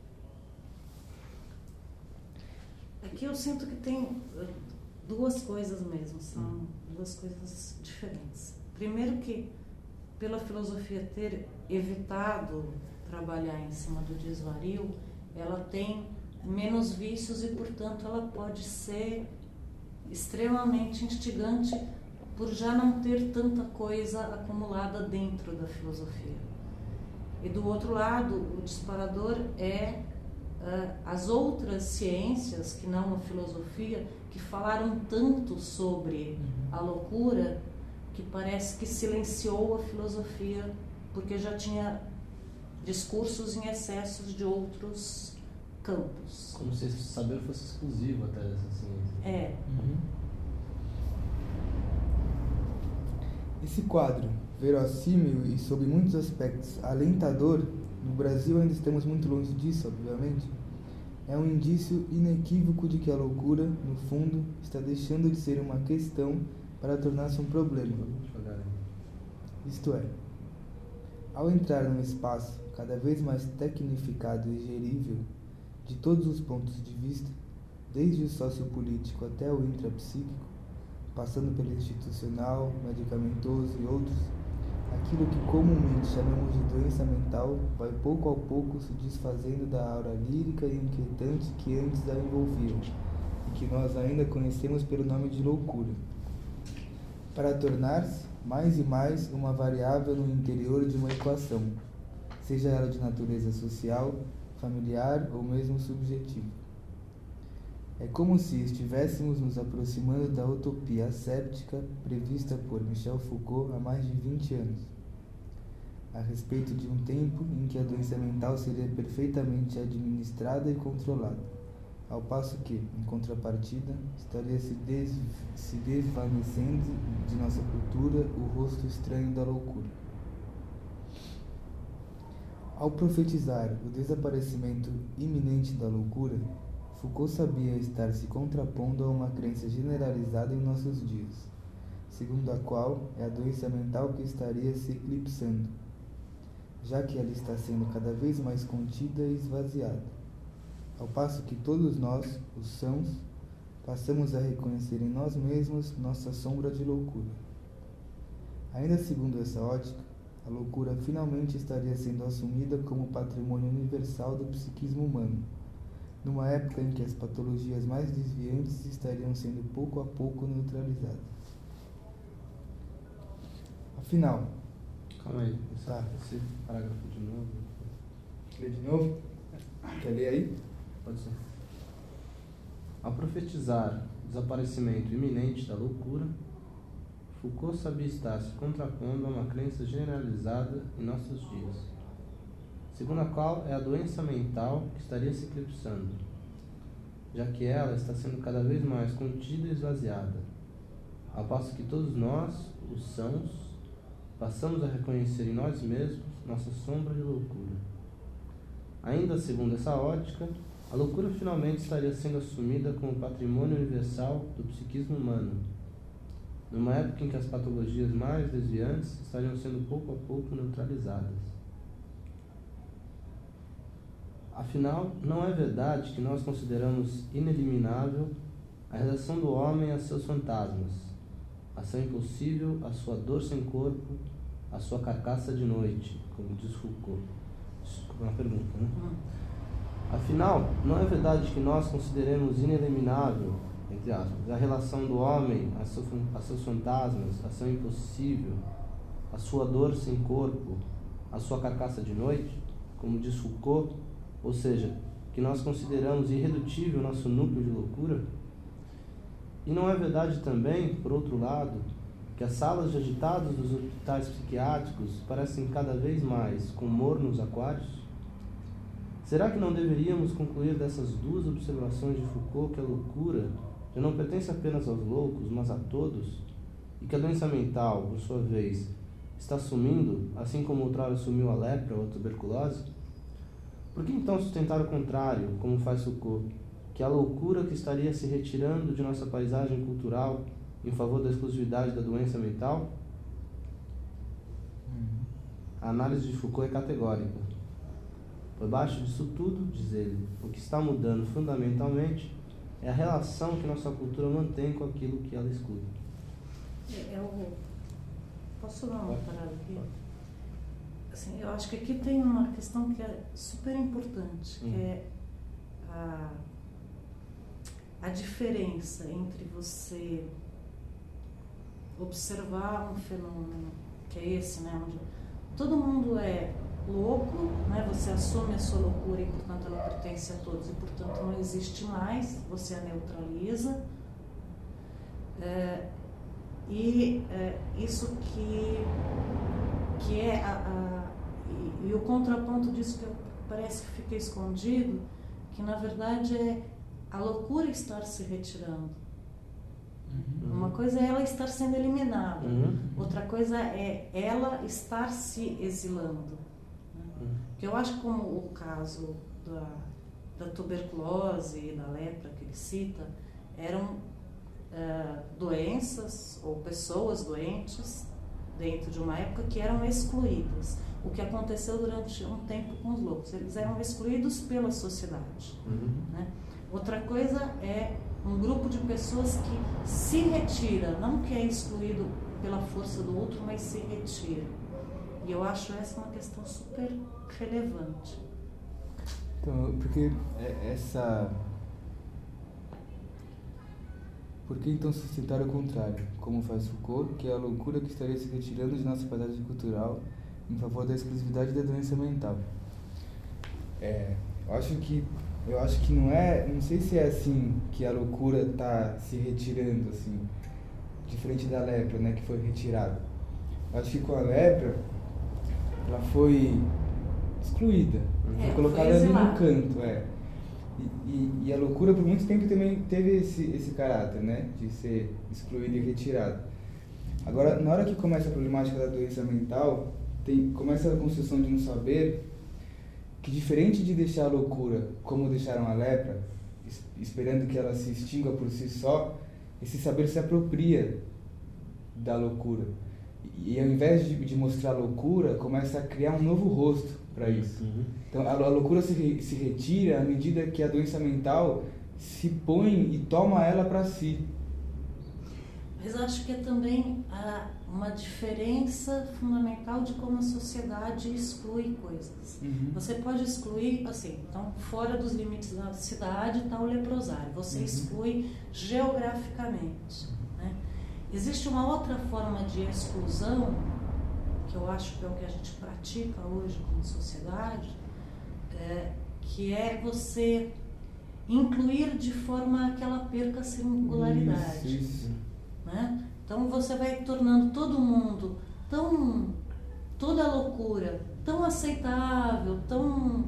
Aqui eu sinto que tem duas coisas mesmo, são duas coisas diferentes. Primeiro que, pela filosofia ter evitado trabalhar em cima do desvario, ela tem menos vícios e, portanto, ela pode ser extremamente instigante por já não ter tanta coisa acumulada dentro da filosofia. E do outro lado, o disparador é as outras ciências, que não a filosofia, que falaram tanto sobre a loucura, que parece que silenciou a filosofia, porque já tinha discursos em excessos de outros campos. Como se esse saber fosse exclusivo até dessa ciência. É. Esse quadro, verossímil e sob muitos aspectos alentador, no Brasil ainda estamos muito longe disso, obviamente, é um indício inequívoco de que a loucura, no fundo, está deixando de ser uma questão para tornar-se um problema. Isto é, ao entrar num espaço cada vez mais tecnificado e gerível, de todos os pontos de vista, desde o sociopolítico até o intrapsíquico, passando pelo institucional, medicamentoso e outros, aquilo que comumente chamamos de doença mental vai pouco a pouco se desfazendo da aura lírica e inquietante que antes a envolviam, e que nós ainda conhecemos pelo nome de loucura, para tornar-se mais e mais uma variável no interior de uma equação, seja ela de natureza social, familiar ou mesmo subjetiva. É como se estivéssemos nos aproximando da utopia asséptica prevista por Michel Foucault há mais de 20 anos, a respeito de um tempo em que a doença mental seria perfeitamente administrada e controlada, ao passo que, em contrapartida, estaria se desvanecendo de nossa cultura o rosto estranho da loucura. Ao profetizar o desaparecimento iminente da loucura, Foucault sabia estar se contrapondo a uma crença generalizada em nossos dias, segundo a qual é a doença mental que estaria se eclipsando, já que ela está sendo cada vez mais contida e esvaziada, ao passo que todos nós, os sãos, passamos a reconhecer em nós mesmos nossa sombra de loucura. Ainda segundo essa ótica, a loucura finalmente estaria sendo assumida como patrimônio universal do psiquismo humano, numa época em que as patologias mais desviantes estariam sendo pouco a pouco neutralizadas. Afinal... Calma aí, tá. Esse parágrafo de novo. Lê de novo? Quer ler aí? Pode ser. Ao profetizar o desaparecimento iminente da loucura, Foucault sabia estar se contrapondo a uma crença generalizada em nossos dias, segundo a qual é a doença mental que estaria se eclipsando, já que ela está sendo cada vez mais contida e esvaziada, ao passo que todos nós, os sãos, passamos a reconhecer em nós mesmos nossa sombra de loucura. Ainda segundo essa ótica, a loucura finalmente estaria sendo assumida como patrimônio universal do psiquismo humano, numa época em que as patologias mais desviantes estariam sendo pouco a pouco neutralizadas. Afinal, não é verdade que nós consideramos ineliminável a relação do homem a seus fantasmas, a seu impossível, a sua dor sem corpo, a sua carcaça de noite, como diz Foucault. Desculpa, uma pergunta, né? Afinal, não é verdade que nós consideremos ineliminável, entre aspas, a relação do homem a seus fantasmas, a seu impossível, a sua dor sem corpo, a sua carcaça de noite, como diz Foucault, ou seja, que nós consideramos irredutível o nosso núcleo de loucura? E não é verdade também, por outro lado, que as salas de agitados dos hospitais psiquiátricos parecem cada vez mais com mornos aquários? Será que não deveríamos concluir dessas duas observações de Foucault que a loucura já não pertence apenas aos loucos, mas a todos, e que a doença mental, por sua vez, está sumindo, assim como outrora sumiu a lepra ou a tuberculose? Por que então sustentar o contrário, como faz Foucault, que a loucura que estaria se retirando de nossa paisagem cultural em favor da exclusividade da doença mental? A análise de Foucault é categórica. Por baixo disso tudo, diz ele, o que está mudando fundamentalmente é a relação que nossa cultura mantém com aquilo que ela exclui. Posso dar uma parada aqui? Assim, eu acho que aqui tem uma questão que é super importante, que é a diferença entre você observar um fenômeno, que é esse, né, onde todo mundo é louco, né, você assume a sua loucura e, portanto, ela pertence a todos e, portanto, não existe mais, você a neutraliza. Isso que é e o contraponto disso que parece que fica escondido, que na verdade é a loucura estar se retirando. Uma coisa é ela estar sendo eliminada, outra coisa é ela estar se exilando. Porque eu acho que, como o caso da tuberculose e da lepra que ele cita, eram doenças ou pessoas doentes dentro de uma época que eram excluídas. O que aconteceu durante um tempo com os loucos, eles eram excluídos pela sociedade. Né? Outra coisa é um grupo de pessoas que se retira, não que é excluído pela força do outro, mas se retira. E eu acho essa uma questão super relevante. Então, porque Por que então sustentar o contrário, como faz Foucault, que é a loucura que estaria se retirando de nossa paisagem cultural em favor da exclusividade da doença mental? Eu acho que não sei se é assim que a loucura está se retirando, assim, diferente da lepra, né, que foi retirada. Eu acho que com a lepra, ela foi excluída, foi colocada ali no canto, E a loucura por muito tempo também teve esse caráter, né, de ser excluída e retirada. Agora, na hora que começa a problemática da doença mental, começa a construção de um saber que, diferente de deixar a loucura como deixaram a lepra, esperando que ela se extingua por si só, esse saber se apropria da loucura. E ao invés de mostrar a loucura, começa a criar um novo rosto para isso. Então a loucura se retira à medida que a doença mental se põe e toma ela para si. Mas acho que é também uma diferença fundamental de como a sociedade exclui coisas. Você pode excluir, assim, então fora dos limites da cidade está o leprosário, você exclui geograficamente, né? Existe uma outra forma de exclusão, que eu acho que é o que a gente pratica hoje como sociedade, que é você incluir de forma que ela perca a singularidade. Isso. Né? Então você vai tornando todo mundo toda a loucura tão aceitável, tão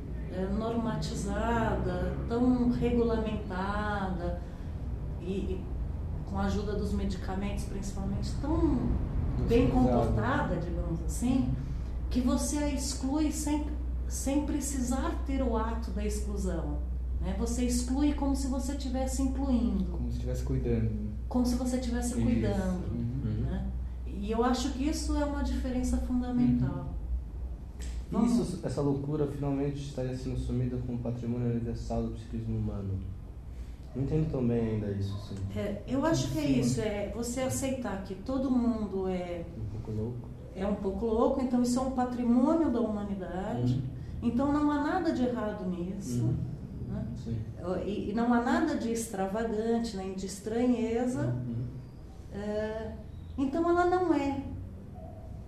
normatizada, tão regulamentada e com a ajuda dos medicamentos principalmente tão bem comportada, digamos assim, que você a exclui sem precisar ter o ato da exclusão, né? Você exclui como se você estivesse incluindo. Como se estivesse cuidando. Como se você estivesse cuidando. Né? E eu acho que isso é uma diferença fundamental. Essa loucura finalmente estaria sendo assumida como patrimônio universal do psiquismo humano. Não entendo tão bem ainda isso. Sim. Eu acho que é isso, você aceitar que todo mundo é um pouco louco, então isso é um patrimônio da humanidade, então não há nada de errado nisso, né? E não há nada de extravagante, nem de estranheza, então ela não é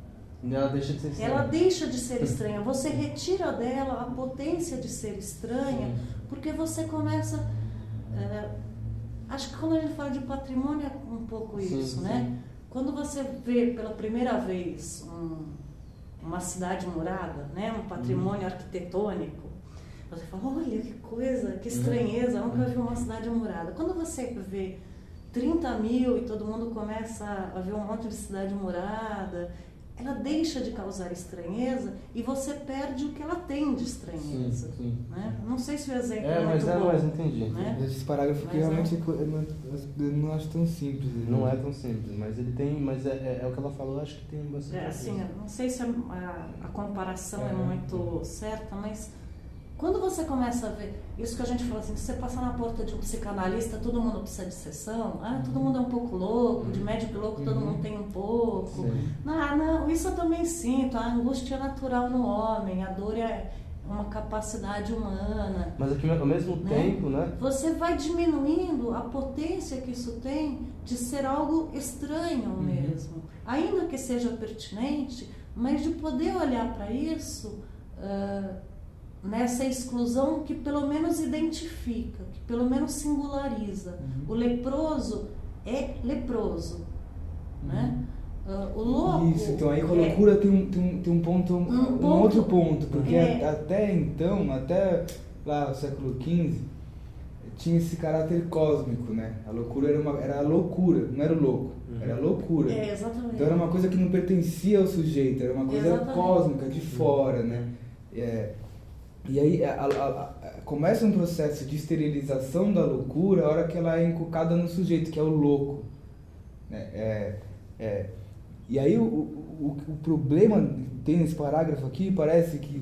Ela deixa de ser estranha. Ela deixa de ser estranha. Você retira dela a potência de ser estranha, porque você começa... acho que quando a gente fala de patrimônio é um pouco isso, né? Quando você vê pela primeira vez uma cidade morada, né? Um patrimônio arquitetônico, você fala, olha que coisa, que estranheza, nunca vi uma cidade morada. Quando você vê 30 mil e todo mundo começa a ver um monte de cidade morada, ela deixa de causar estranheza e você perde o que ela tem de estranheza. Né? Não sei se o exemplo é muito bom. Mas entendi. Né? Esse parágrafo que realmente eu não acho tão simples. Não é tão simples, mas ele tem, mas é o que ela falou, acho que tem bastante. Assim, não sei se a comparação é muito certa, mas quando você começa a ver isso que a gente fala assim, se você passar na porta de um psicanalista, todo mundo precisa de sessão, todo mundo é um pouco louco, de médico louco todo mundo tem um pouco. Não, isso eu também sinto, a angústia é natural no homem, a dor é uma capacidade humana. Mas aqui ao mesmo tempo, né? Você vai diminuindo a potência que isso tem de ser algo estranho mesmo, ainda que seja pertinente, mas de poder olhar para isso nessa exclusão que pelo menos identifica, que pelo menos singulariza. O leproso é leproso, né? O louco... Isso, então aí com a loucura tem um ponto, um outro ponto, porque até então, até lá no século XV, tinha esse caráter cósmico, né? A loucura era a loucura, não era o louco, era a loucura. Exatamente. Então era uma coisa que não pertencia ao sujeito, era uma coisa cósmica, de fora, né? E aí começa um processo de esterilização da loucura a hora que ela é encucada no sujeito, que é o louco. E aí o problema tem nesse parágrafo aqui, parece que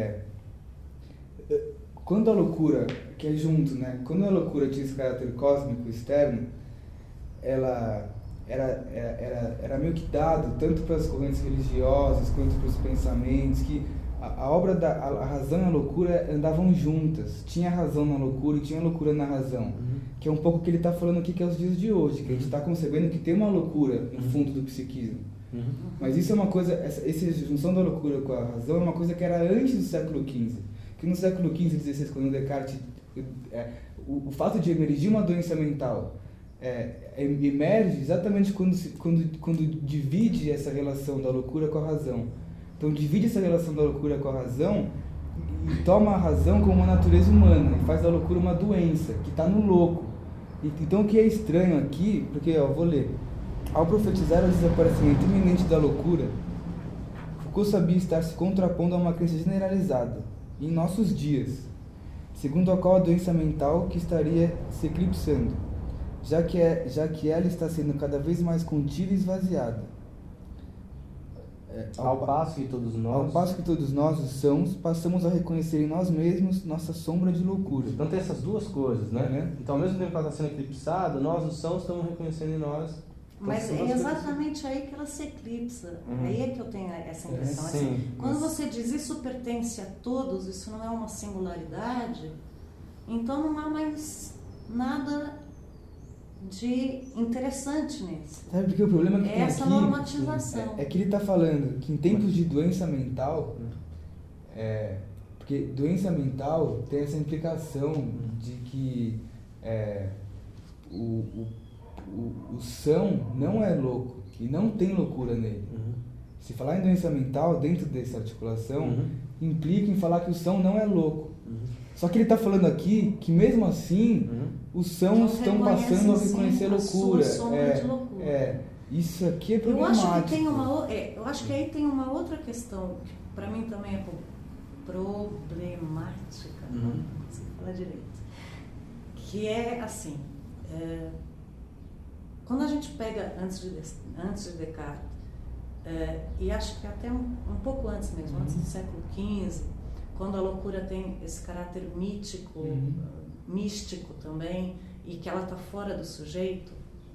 quando a loucura, que é junto, né? Quando a loucura tinha esse caráter cósmico externo, ela era meio que dado tanto para as correntes religiosas quanto para os pensamentos, que a obra a razão e a loucura andavam juntas. Tinha razão na loucura e tinha loucura na razão. Que é um pouco o que ele está falando aqui, que é os dias de hoje, que a gente está concebendo que tem uma loucura no fundo do psiquismo. Mas isso é uma coisa, essa junção da loucura com a razão é uma coisa que era antes do século XV. Que no século XV e XVI, quando Descartes... o fato de emergir uma doença mental emerge exatamente quando divide essa relação da loucura com a razão. Então divide essa relação da loucura com a razão e toma a razão como uma natureza humana e faz da loucura uma doença, que está no louco. Então o que é estranho aqui, porque eu vou ler, ao profetizar o desaparecimento iminente da loucura, Foucault sabia estar se contrapondo a uma crença generalizada, em nossos dias, segundo a qual a doença mental que estaria se eclipsando, já que ela está sendo cada vez mais contida e esvaziada. Ao passo que todos nós, os sãos, passamos a reconhecer em nós mesmos nossa sombra de loucura. Então tem essas duas coisas, né? Então ao mesmo tempo que ela está sendo eclipsada, nós, os sãos, estamos reconhecendo em nós. Mas é exatamente aí que ela se eclipsa. Aí é que eu tenho essa impressão. Quando você diz isso pertence a todos, isso não é uma singularidade, então não há mais nada de interessante nisso. Sabe, porque o problema que tem essa aqui normatização. É que ele está falando que em tempos de doença mental, porque doença mental tem essa implicação de que o são não é louco e não tem loucura nele. Se falar em doença mental dentro dessa articulação, implica em falar que o são não é louco. Só que ele está falando aqui que mesmo assim os sãos estão passando a reconhecer loucura. Isso aqui é problemático. Eu acho que aí tem uma outra questão que para mim também é problemática, não sei falar direito, que é assim, quando a gente pega antes de Descartes, e acho que até um pouco antes mesmo, antes do século XV, quando a loucura tem esse caráter mítico, místico também, e que ela está fora do sujeito,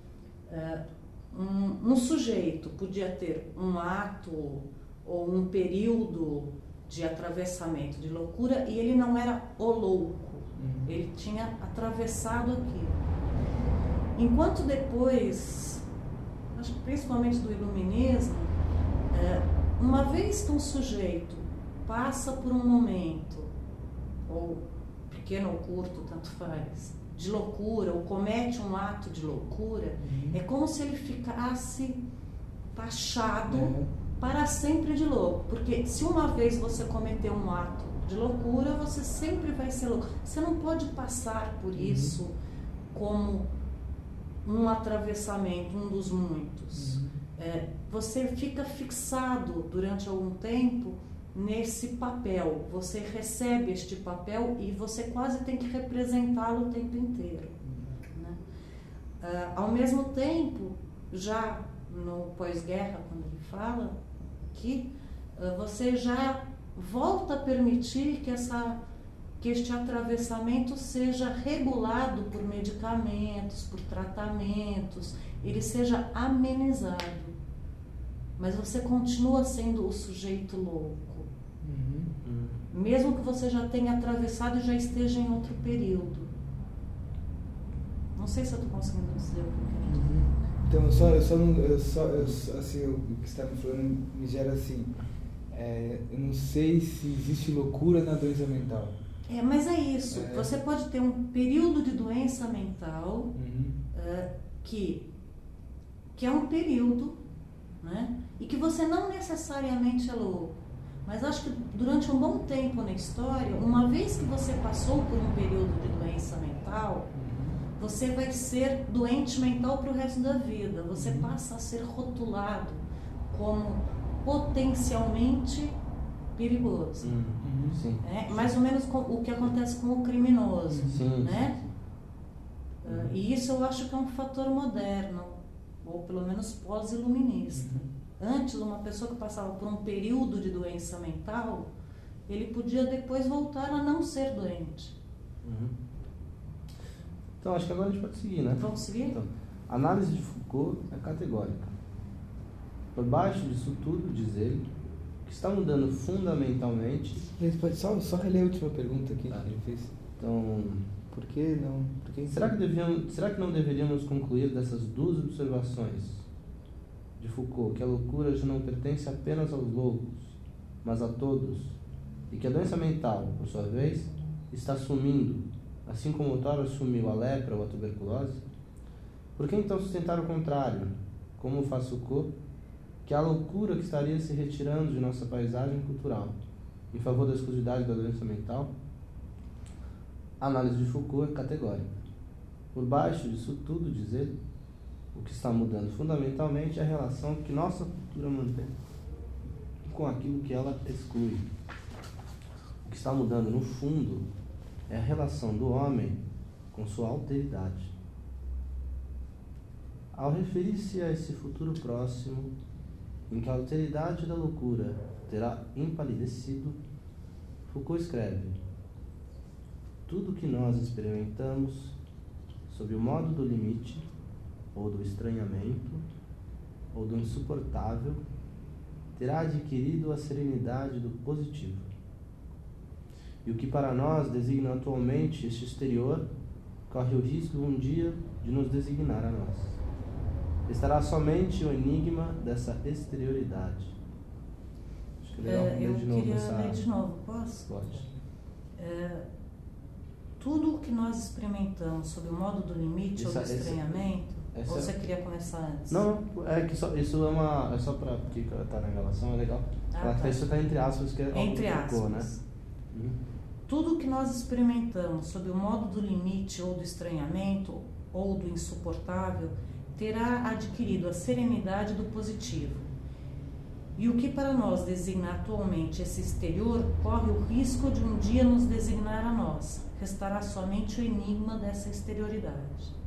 um sujeito podia ter um ato ou um período de atravessamento de loucura e ele não era o louco, ele tinha atravessado aquilo. Enquanto depois, acho que principalmente do iluminismo, uma vez que um sujeito passa por um momento, ou pequeno ou curto, tanto faz, de loucura, ou comete um ato de loucura, é como se ele ficasse taxado para sempre de louco. Porque se uma vez você cometeu um ato de loucura, você sempre vai ser louco. Você não pode passar por isso como um atravessamento, um dos muitos. Você fica fixado durante algum tempo nesse papel. Você recebe este papel e você quase tem que representá-lo o tempo inteiro, né? Ao mesmo tempo, já no pós-guerra, quando ele fala que você já volta a permitir que este atravessamento seja regulado por medicamentos, por tratamentos, ele seja amenizado. Mas você continua sendo o sujeito louco. Mesmo que você já tenha atravessado e já esteja em outro período. Não sei se eu estou conseguindo dizer o que eu quero dizer. Então, assim, o que você está me falando me gera assim, eu não sei se existe loucura na doença mental. Mas é isso. Você pode ter um período de doença mental que é um período, né? E que você não necessariamente é louco. Mas acho que durante um bom tempo na história, uma vez que você passou por um período de doença mental, você vai ser doente mental para o resto da vida. Você passa a ser rotulado como potencialmente perigoso. Sim. Mais ou menos o que acontece com o criminoso. Sim. Né? E isso eu acho que é um fator moderno, ou pelo menos pós-iluminista. Antes, uma pessoa que passava por um período de doença mental, ele podia depois voltar a não ser doente. Então, acho que agora a gente pode seguir, né? Vamos seguir? Então, a análise de Foucault é categórica. Por baixo disso tudo, diz ele, o que está mudando fundamentalmente... Ele pode só reler a última pergunta aqui que ele fez. Então, por que não? será que não deveríamos concluir dessas duas observações de Foucault, que a loucura já não pertence apenas aos loucos, mas a todos, e que a doença mental, por sua vez, está sumindo, assim como outrora sumiu a lepra ou a tuberculose? Por que então sustentar o contrário, como faz Foucault, que a loucura que estaria se retirando de nossa paisagem cultural, em favor da exclusividade da doença mental? A análise de Foucault é categórica. Por baixo disso tudo, diz ele, o que está mudando fundamentalmente é a relação que nossa cultura mantém com aquilo que ela exclui. O que está mudando, no fundo, é a relação do homem com sua alteridade. Ao referir-se a esse futuro próximo, em que a alteridade da loucura terá empalidecido, Foucault escreve: tudo que nós experimentamos sob o modo do limite, ou do estranhamento, ou do insuportável, terá adquirido a serenidade do positivo. E o que para nós designa atualmente este exterior, corre o risco um dia de nos designar a nós. Estará somente o enigma dessa exterioridade. Acho que é legal eu queria ler de novo, posso? Pode. Tudo o que nós experimentamos sob o modo do limite ou do estranhamento... Ou você queria começar antes? Não, é que isso é só para porque está na relação, é legal. Isso está entre aspas, que é entre aspas. Foucault, né? Tudo o que nós experimentamos sob o modo do limite ou do estranhamento ou do insuportável terá adquirido a serenidade do positivo. E o que para nós designa atualmente esse exterior corre o risco de um dia nos designar a nós. Restará somente o enigma dessa exterioridade.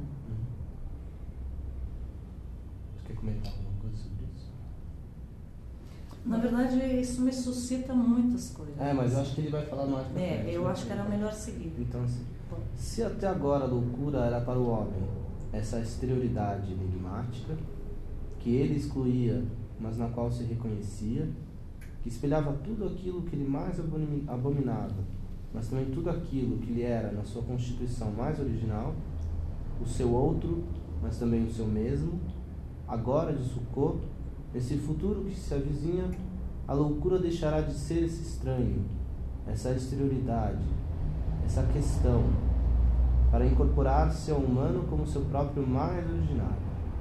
Quer comentar alguma coisa sobre isso? Na verdade, isso me suscita muitas coisas. Mas eu acho que ele vai falar mais pra frente. Eu acho que era melhor seguir. Então, assim, se até agora a loucura era para o homem essa exterioridade enigmática, que ele excluía, mas na qual se reconhecia, que espelhava tudo aquilo que ele mais abominava, mas também tudo aquilo que lhe era, na sua constituição mais original, o seu outro, mas também o seu mesmo, agora, diz Foucault, nesse futuro que se avizinha, a loucura deixará de ser esse estranho, essa exterioridade, essa questão, para incorporar-se ao humano como seu próprio mais originário.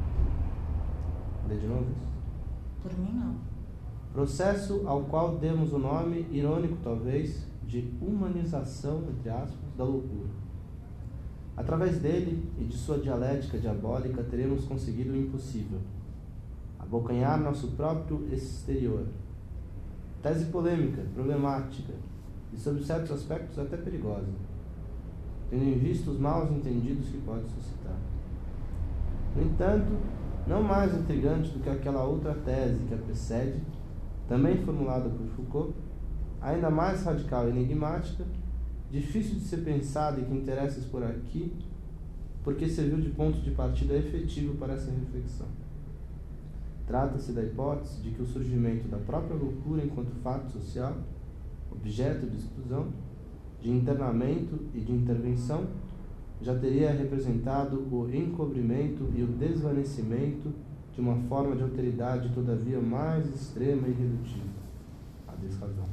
Lê de novo isso? Por mim, não. Processo ao qual demos o nome, irônico talvez, de humanização, entre aspas, da loucura. Através dele e de sua dialética diabólica teremos conseguido o impossível: abocanhar nosso próprio exterior. Tese polêmica, problemática e, sob certos aspectos, até perigosa, tendo em vista os maus entendidos que pode suscitar. No entanto, não mais intrigante do que aquela outra tese que a precede, também formulada por Foucault, ainda mais radical e enigmática, difícil de ser pensada e que interessa expor aqui, porque serviu de ponto de partida efetivo para essa reflexão. Trata-se da hipótese de que o surgimento da própria loucura enquanto fato social, objeto de exclusão, de internamento e de intervenção, já teria representado o encobrimento e o desvanecimento de uma forma de alteridade todavia mais extrema e redutiva, a desrazão.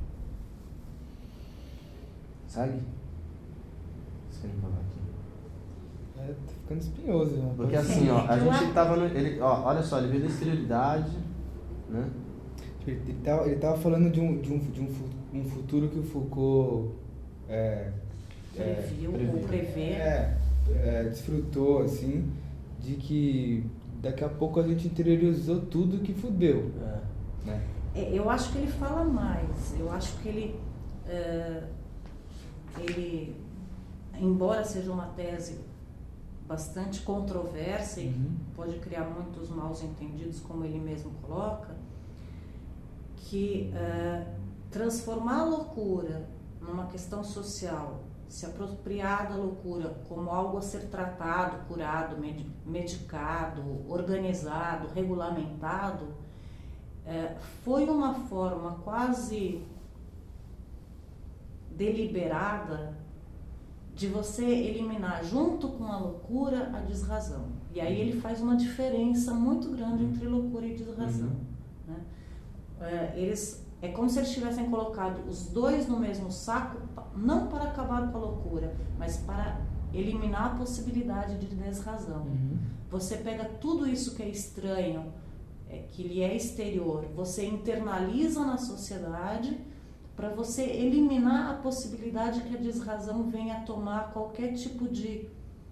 Segue? Vocês querem falar aqui? Tá ficando espinhoso. Né? Porque assim, ó, a gente tava no... olha só, ele veio da exterioridade, né? Ele tava falando de um futuro que o Foucault desfrutou, assim, de que daqui a pouco a gente interiorizou tudo que fudeu. Né? Eu acho que ele fala mais. Eu acho que ele, embora seja uma tese bastante controversa e pode criar muitos maus entendidos, como ele mesmo coloca, que transformar a loucura numa questão social, se apropriar da loucura como algo a ser tratado, curado, medicado, organizado, regulamentado, foi uma forma quase deliberada de você eliminar junto com a loucura a desrazão. E aí ele faz uma diferença muito grande entre loucura e desrazão. Né? É como se eles tivessem colocado os dois no mesmo saco, não para acabar com a loucura, mas para eliminar a possibilidade de desrazão. Você pega tudo isso que é estranho, que lhe é exterior, você internaliza na sociedade para você eliminar a possibilidade que a desrazão venha a tomar qualquer tipo de...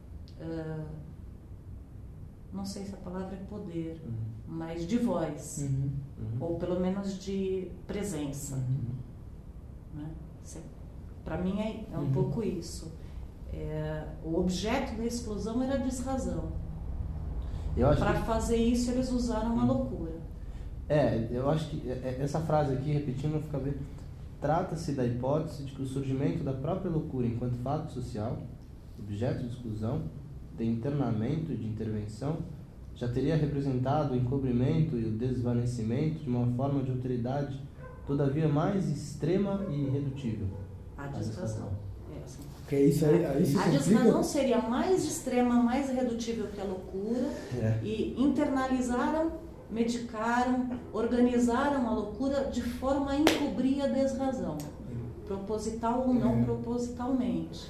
não sei se a palavra é poder, mas de voz, ou pelo menos de presença. Né? Para mim é um pouco isso. O objeto da exclusão era a desrazão. Para fazer isso eles usaram a loucura. Eu acho que essa frase aqui, repetindo, fica bem... Trata-se da hipótese de que o surgimento da própria loucura enquanto fato social, objeto de exclusão, de internamento e de intervenção, já teria representado o encobrimento e o desvanecimento de uma forma de autoridade todavia mais extrema e irredutível. A desrazão. Assim. Que isso aí, a desrazão seria mais extrema, mais irredutível que a loucura, e internalizaram, medicaram, organizaram a loucura de forma a encobrir a desrazão, proposital ou não propositalmente.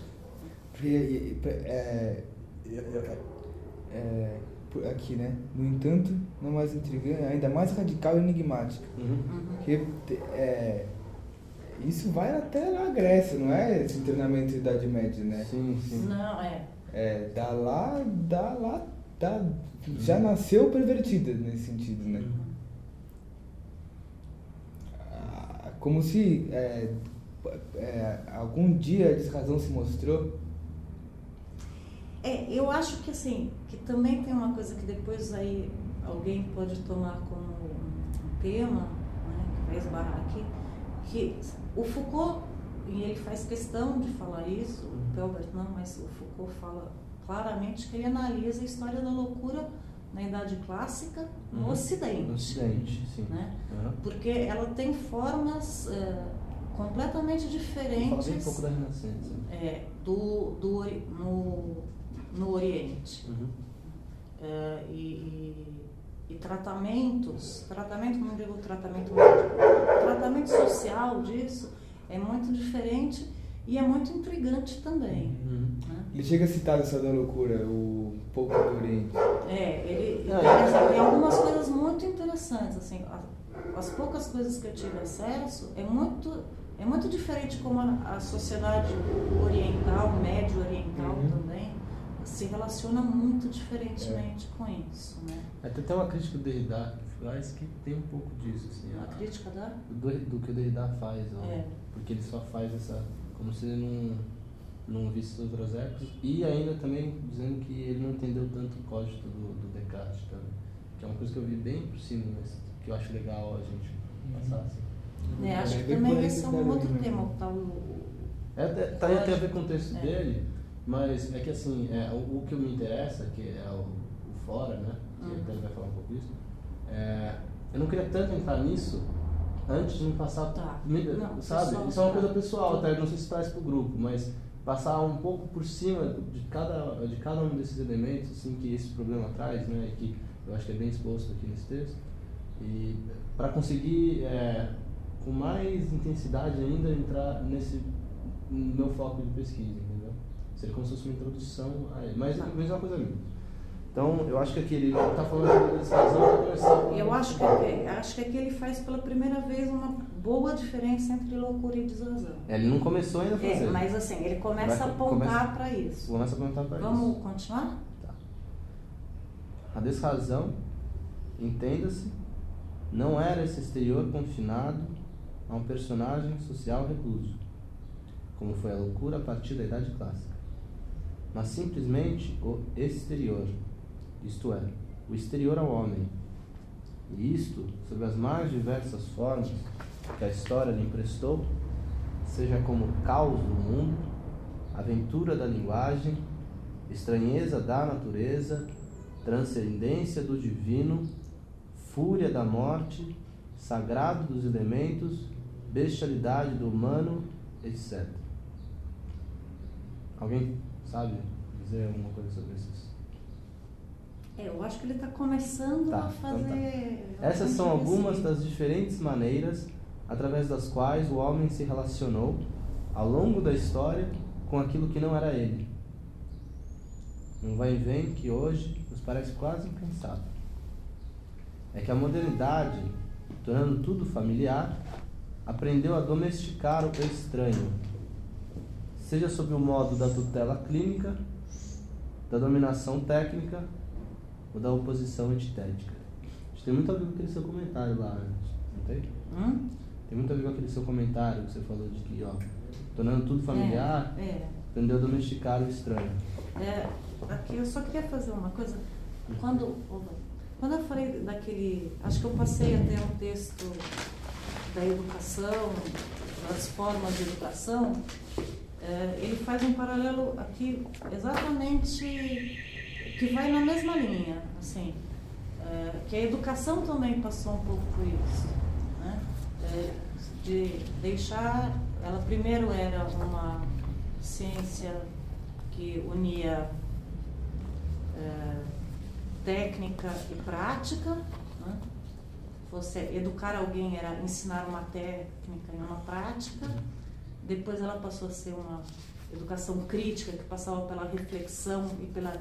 Aqui, né? No entanto, não mais intrigante, ainda mais radical e enigmática. Porque isso vai até na Grécia, não é? Esse internamento da Idade Média, né? Sim. Não, já nasceu pervertida nesse sentido, né? Como se algum dia a desrazão se mostrou. Eu acho que assim, que também tem uma coisa que depois aí alguém pode tomar como um tema, né, que vai esbarrar aqui, que o Foucault, e ele faz questão de falar isso, o Pelbert não, mas o Foucault fala claramente que ele analisa a história da loucura na Idade Clássica no Ocidente. No Ocidente, sim. Né? Porque ela tem formas completamente diferentes. Fala bem um pouco da Renascença. No Oriente. E e tratamentos, não digo tratamento médico, tratamento social disso é muito diferente e é muito intrigante também. Né? Ele chega a citar essa da loucura, o pouco do Oriente. Ele tem algumas coisas muito interessantes, assim, as poucas coisas que eu tive acesso, é muito diferente como a sociedade oriental, médio-oriental também, se relaciona muito diferentemente com isso, né? Até tem uma crítica do Derrida que faz que tem um pouco disso, assim. A crítica do que o Derrida faz, ó, porque ele só faz essa, como se ele não visse os outros ecos, e ainda também dizendo que ele não entendeu tanto o código do Descartes também, que é uma coisa que eu vi bem por cima, mas que eu acho legal a gente passar assim. Acho que também esse é um outro tema, o tal... Tem a ver com o texto dele, mas é que assim, o que me interessa, que é o fora, né, que até ele vai falar um pouco disso, eu não queria tanto entrar nisso antes de me passar, sabe? Isso é uma coisa pessoal, até não sei se traz para o grupo, mas passar um pouco por cima de cada um desses elementos, assim, que esse problema traz, né, e que eu acho que é bem exposto aqui nesse texto, e para conseguir, com mais intensidade ainda, entrar nesse meu foco de pesquisa, entendeu? Seria como se fosse uma introdução a ele, mas é uma coisa minha. Então, eu acho que aqui ele está falando dessa razão. Eu acho que aqui ele faz pela primeira vez uma boa diferença entre loucura e desrazão. Ele não começou ainda a fazer. Mas assim, ele começa a apontar para isso. Começa a apontar para isso. Vamos continuar? Tá. A desrazão, entenda-se, não era esse exterior confinado a um personagem social recluso, como foi a loucura a partir da Idade Clássica, mas simplesmente o exterior, isto é, o exterior ao homem, e isto sob as mais diversas formas que a história lhe emprestou, seja como caos do mundo, aventura da linguagem, estranheza da natureza, transcendência do divino, fúria da morte, sagrado dos elementos, bestialidade do humano, etc. Alguém sabe dizer alguma coisa sobre esses? Eu acho que ele está começando a fazer... Então essas são algumas das diferentes maneiras através das quais o homem se relacionou ao longo da história com aquilo que não era ele. Um vai e vem que hoje nos parece quase impensável. É que a modernidade, tornando tudo familiar, aprendeu a domesticar o estranho, seja sob o modo da tutela clínica, da dominação técnica ou da oposição antitética. Isso tem muito a ver com aquele seu comentário lá, não tem? Tem muito a ver com aquele seu comentário que você falou de que, tornando tudo familiar, aprendeu a domesticar o estranho. Aqui eu só queria fazer uma coisa. Quando eu falei daquele... Acho que eu passei até um texto da educação, das formas de educação, ele faz um paralelo aqui exatamente que vai na mesma linha, assim, que a educação também passou um pouco por isso, né? De deixar... Ela primeiro era uma ciência que unia técnica e prática, né? Você educar alguém era ensinar uma técnica e uma prática. Depois ela passou a ser uma educação crítica que passava pela reflexão e pela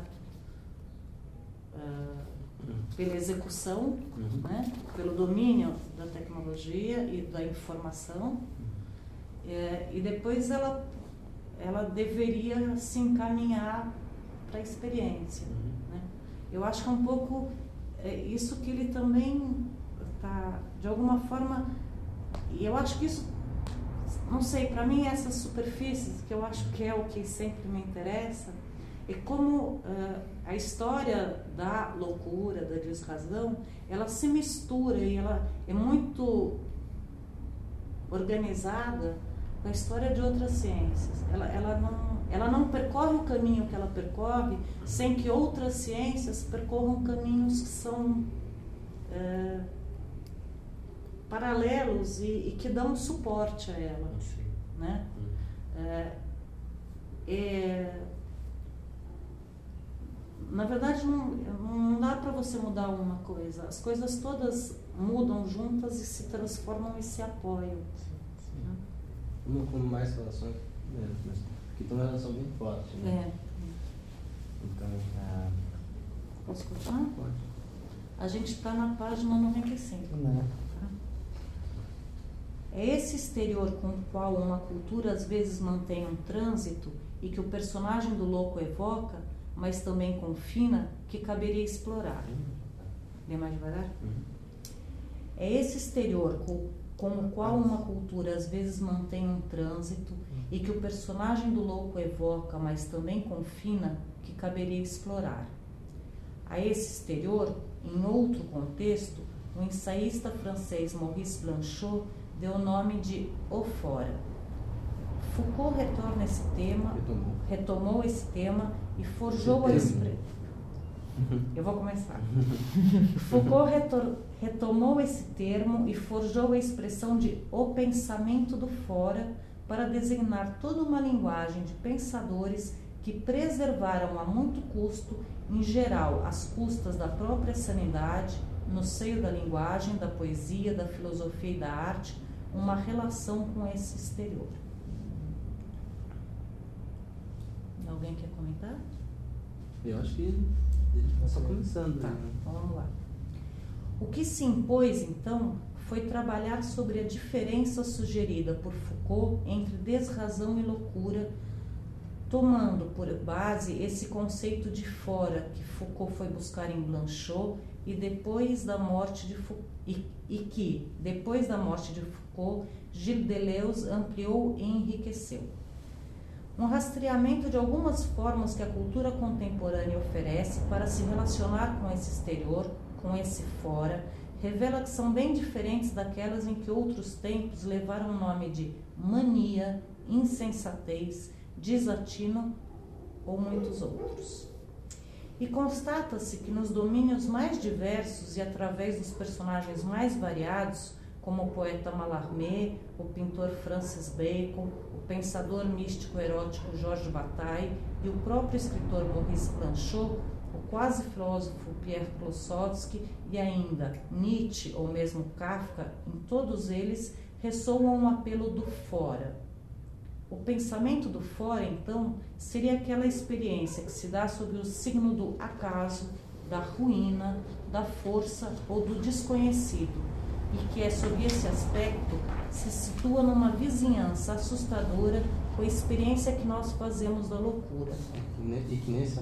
execução, né? Pelo domínio da tecnologia e da informação. E depois ela deveria se encaminhar para a experiência, né? Eu acho que é um pouco isso que ele também está, de alguma forma, e eu acho que isso, não sei, para mim essas superfícies, que eu acho que é o que sempre me interessa, é como a história da loucura, da desrazão, ela se mistura e ela é muito organizada com a história de outras ciências. Ela não percorre o caminho que ela percorre sem que outras ciências percorram caminhos que são paralelos e que dão suporte a ela, né? na verdade, não dá para você mudar uma coisa. As coisas todas mudam juntas e se transformam e se apoiam. Né? Uma com mais relações, mas que tem uma relação bem forte. Né? Então, posso continuar? Pode. A gente está na página 95. Não. É esse exterior com o qual uma cultura às vezes mantém um trânsito e que o personagem do louco evoca, mas também confina, que caberia explorar. Lê mais devagar? É esse exterior com o qual uma cultura às vezes mantém um trânsito e que o personagem do louco evoca, mas também confina, que caberia explorar. A esse exterior, em outro contexto, o ensaísta francês Maurice Blanchot deu o nome de O Fora. Foucault retomou esse tema e forjou a expressão. Eu vou começar. Foucault retomou esse termo e forjou a expressão de o pensamento do fora para designar toda uma linguagem de pensadores que preservaram a muito custo, em geral às custas da própria sanidade, no seio da linguagem, da poesia, da filosofia e da arte, uma relação com esse exterior. Alguém quer comentar? Eu acho que ele está só começando. Tá, né? então vamos lá. O que se impôs, então, foi trabalhar sobre a diferença sugerida por Foucault entre desrazão e loucura, tomando por base esse conceito de fora que Foucault foi buscar em Blanchot e depois da morte de Foucault, que, depois da morte de Foucault, Gilles Deleuze ampliou e enriqueceu. Um rastreamento de algumas formas que a cultura contemporânea oferece para se relacionar com esse exterior, com esse fora, revela que são bem diferentes daquelas em que outros tempos levaram o nome de mania, insensatez, desatino ou muitos outros. E constata-se que nos domínios mais diversos e através dos personagens mais variados, como o poeta Mallarmé, o pintor Francis Bacon, o pensador místico erótico Georges Bataille e o próprio escritor Maurice Blanchot, o quase filósofo Pierre Klossowski e ainda Nietzsche ou mesmo Kafka, em todos eles ressoa um apelo do fora. O pensamento do fora, então, seria aquela experiência que se dá sob o signo do acaso, da ruína, da força ou do desconhecido, e que é sob esse aspecto se situa numa vizinhança assustadora com a experiência que nós fazemos da loucura. E que nesse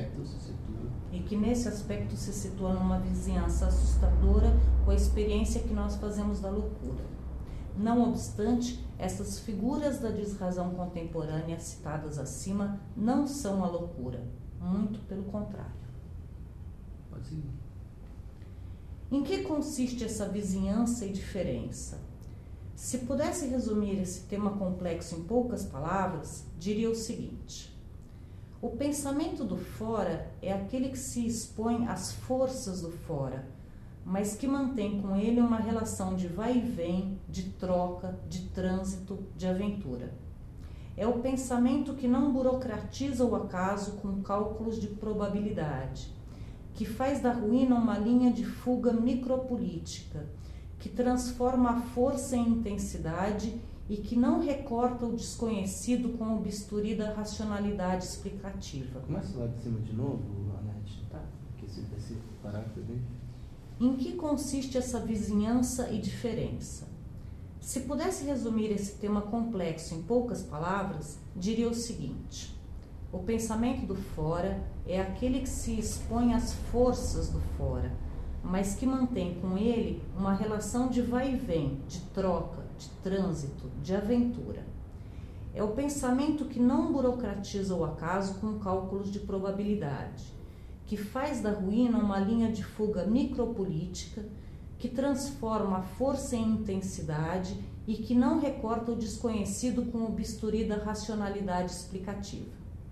aspecto se situa numa vizinhança assustadora com a experiência que nós fazemos da loucura. Não obstante, essas figuras da desrazão contemporânea citadas acima não são a loucura, muito pelo contrário. Pode seguir. Em que consiste essa vizinhança e diferença? Se pudesse resumir esse tema complexo em poucas palavras, diria o seguinte: o pensamento do fora é aquele que se expõe às forças do fora, mas que mantém com ele uma relação de vai e vem, de troca, de trânsito, de aventura. É o pensamento que não burocratiza o acaso com cálculos de probabilidade, que faz da ruína uma linha de fuga micropolítica, que transforma a força em intensidade e que não recorta o desconhecido com o bisturi da racionalidade explicativa. Começa lá de cima de novo, Anete. Tá. Porque esse parágrafo é bem... Em que consiste essa vizinhança e diferença? Se pudesse resumir esse tema complexo em poucas palavras, diria o seguinte: o pensamento do fora é aquele que se expõe às forças do fora, mas que mantém com ele uma relação de vai e vem, de troca, de trânsito, de aventura. É o pensamento que não burocratiza o acaso com cálculos de probabilidade, que faz da ruína uma linha de fuga micropolítica, que transforma a força em intensidade e que não recorta o desconhecido com o bisturi da racionalidade explicativa.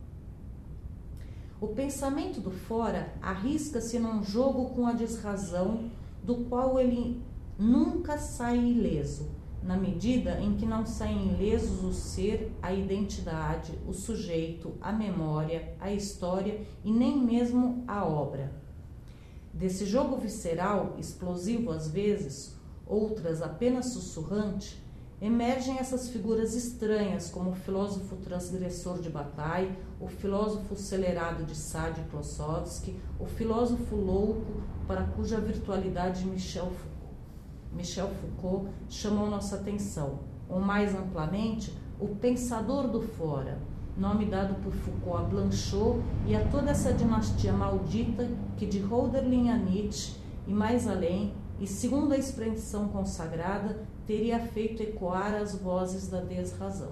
O pensamento do fora arrisca-se num jogo com a desrazão, do qual ele nunca sai ileso, na medida em que não saem ilesos o ser, a identidade, o sujeito, a memória, a história e nem mesmo a obra. Desse jogo visceral, explosivo às vezes, outras apenas sussurrante, emergem essas figuras estranhas, como o filósofo transgressor de Bataille, o filósofo acelerado de Sade e Klossowski, o filósofo louco, para cuja virtualidade Michel Foucault chamou nossa atenção, ou mais amplamente, o pensador do fora, nome dado por Foucault a Blanchot e a toda essa dinastia maldita que de Hölderlin a Nietzsche e mais além, e segundo a expressão consagrada, teria feito ecoar as vozes da desrazão.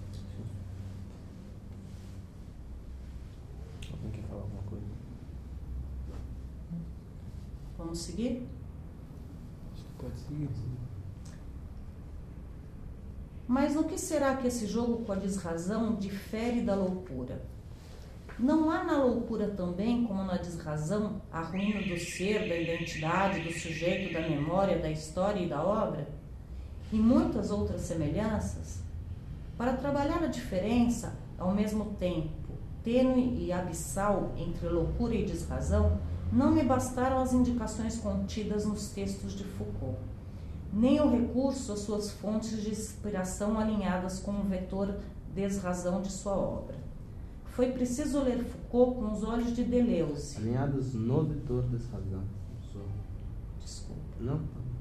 Alguém quer falar alguma coisa? Vamos seguir? Acho que pode seguir. Mas no que será que esse jogo com a desrazão difere da loucura? Não há na loucura também, como na desrazão, a ruína do ser, da identidade, do sujeito, da memória, da história e da obra? E muitas outras semelhanças? Para trabalhar a diferença, ao mesmo tempo tênue e abissal entre loucura e desrazão, não me bastaram as indicações contidas nos textos de Foucault, nem o recurso às suas fontes de inspiração alinhadas com o vetor desrazão de sua obra. Foi preciso ler Foucault com os olhos de Deleuze. Alinhadas no vetor desrazão. Desculpa. Não?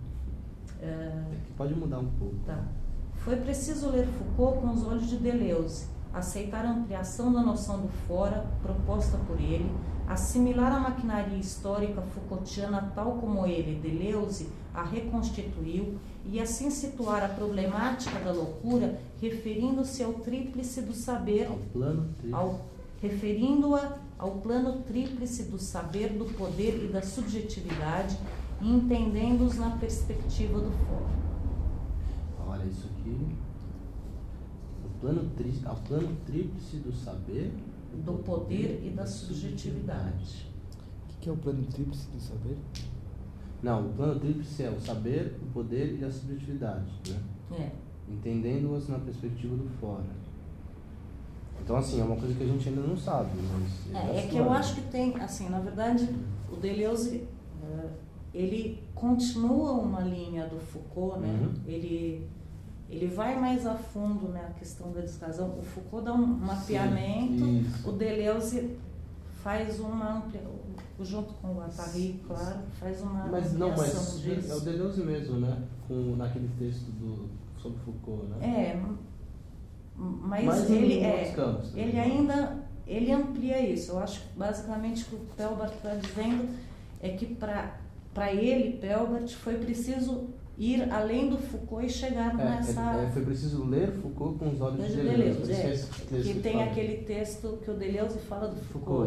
Pode mudar um pouco. Tá. Foi preciso ler Foucault com os olhos de Deleuze, aceitar a ampliação da noção do fora, proposta por ele, assimilar a maquinaria histórica Foucaultiana tal como ele, Deleuze, a reconstituiu e assim situar a problemática da loucura referindo-se ao tríplice do saber, referindo-a ao plano tríplice do saber, do poder e da subjetividade, e entendendo-os na perspectiva do fora. Olha isso aqui. Ao plano tríplice do saber, do poder e da subjetividade. O que é o plano tríplice do saber? Não, o plano tríplice é o saber, o poder e a subjetividade, né? Entendendo-as na perspectiva do fora. Então, assim, é uma coisa que a gente ainda não sabe, mas... É que eu acho que tem, assim, na verdade, o Deleuze, ele continua uma linha do Foucault, né? Uhum. Ele vai mais a fundo na questão da desrazão. O Foucault dá um mapeamento, Isso. O Deleuze faz uma ampliação, junto com o Guattari, claro, faz uma ampliação disso. É o Deleuze mesmo, né? Naquele texto sobre Foucault, né? Mas ele amplia isso. Eu acho que basicamente o que o Pelbart está dizendo é que para ele, Pelbart, foi preciso ir além do Foucault e chegar nessa... Foi preciso ler Foucault com os olhos de Deleuze. Que tem aquele texto que o Deleuze fala do Foucault.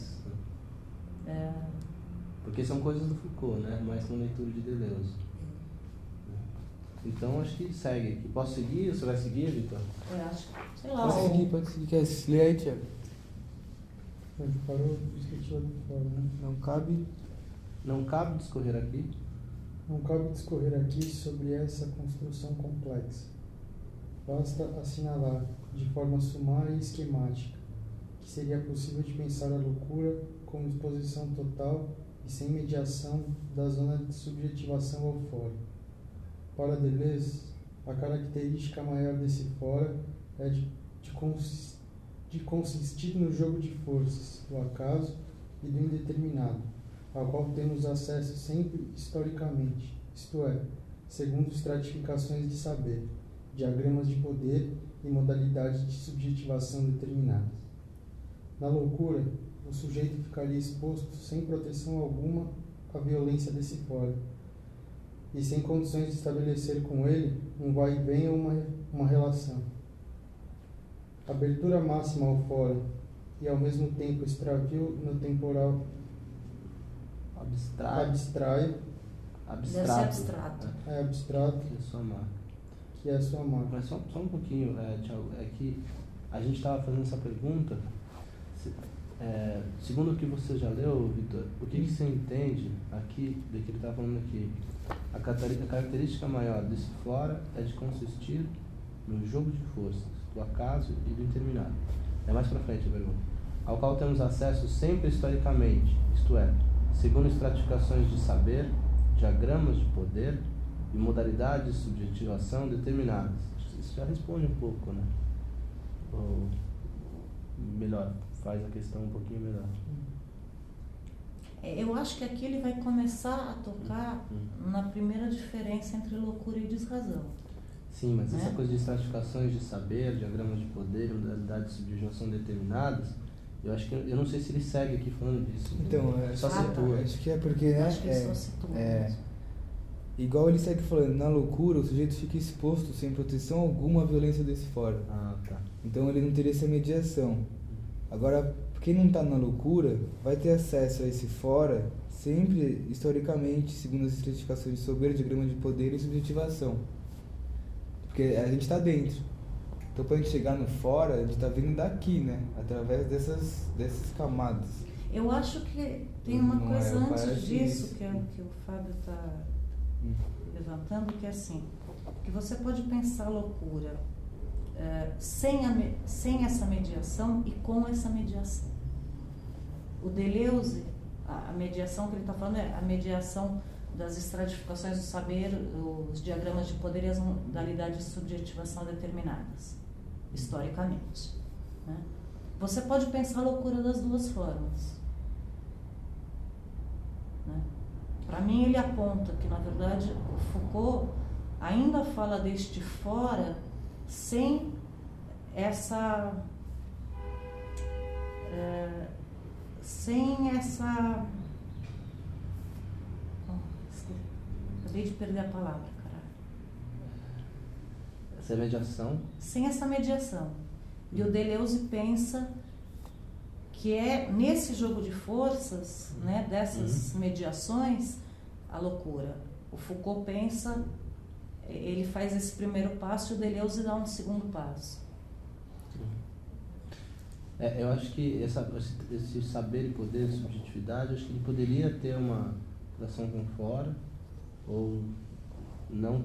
Porque são coisas do Foucault, né? Mais uma leitura de Deleuze. Então acho que segue aqui. Posso seguir? Você vai seguir, Vitor? Eu acho. Sei lá. Pode seguir. Quer ler aí, Tiago? Parou a perspectiva do fora, né? Não cabe discorrer aqui. Não cabe discorrer aqui sobre essa construção complexa. Basta assinalar, de forma sumária e esquemática, que seria possível de pensar a loucura como exposição total e sem mediação da zona de subjetivação ao fora. Para Deleuze, a característica maior desse fora é de consistir no jogo de forças, do acaso e do indeterminado, ao qual temos acesso sempre historicamente, isto é, segundo estratificações de saber, diagramas de poder e modalidades de subjetivação determinadas. Na loucura, o sujeito ficaria exposto sem proteção alguma à violência desse fora, e sem condições de estabelecer com ele um vai e vem ou uma relação. Abertura máxima ao fora e ao mesmo tempo extravio no temporal abstrato. É abstrato. Que é a sua marca. Mas só um pouquinho, Thiago, é que a gente estava fazendo essa pergunta, segundo o que você já leu, Vitor, o que você entende aqui, do que ele está falando aqui, A característica maior desse fora é de consistir no jogo de forças, do acaso e do interminado. É mais para frente a pergunta. Ao qual temos acesso sempre historicamente, isto é, segundo estratificações de saber, diagramas de poder e modalidades de subjetivação determinadas. Isso já responde um pouco, né? Ou melhor, faz a questão um pouquinho melhor. Eu acho que aqui ele vai começar a tocar na primeira diferença entre loucura e desrazão. Sim, mas essa coisa de estratificações de saber, diagramas de poder e modalidades de subjetivação determinadas, eu acho que eu não sei se ele segue aqui falando disso. Então, só situa. Acho que é porque, né? Acho que ele só situa mesmo. Igual ele segue falando, na loucura o sujeito fica exposto sem proteção alguma à violência desse fora. Ah, tá. Então ele não teria essa mediação. Agora, quem não está na loucura vai ter acesso a esse fora sempre, historicamente, segundo as estratificações de soberba, diagrama de poder e subjetivação. Porque a gente está dentro. Então, para a gente chegar no fora, a gente está vindo daqui, né? Através dessas camadas. Eu acho que tem uma Não coisa antes parece disso, isso. que é o que o Fábio está levantando, que é assim, que você pode pensar loucura sem essa mediação e com essa mediação. O Deleuze, a mediação que ele está falando é a mediação das estratificações do saber, os diagramas de poder e as modalidades de subjetivação determinadas, historicamente. Né? Você pode pensar a loucura das duas formas. Né? Para mim, ele aponta que, na verdade, o Foucault ainda fala deste fora sem essa... Acabei de perder a palavra, caralho. Essa é a mediação? Sem essa mediação. E o Deleuze pensa que é nesse jogo de forças, né, dessas mediações, a loucura. O Foucault pensa, ele faz esse primeiro passo e o Deleuze dá um segundo passo. Eu acho que esse saber e poder e subjetividade, acho que ele poderia ter uma relação com fora, ou não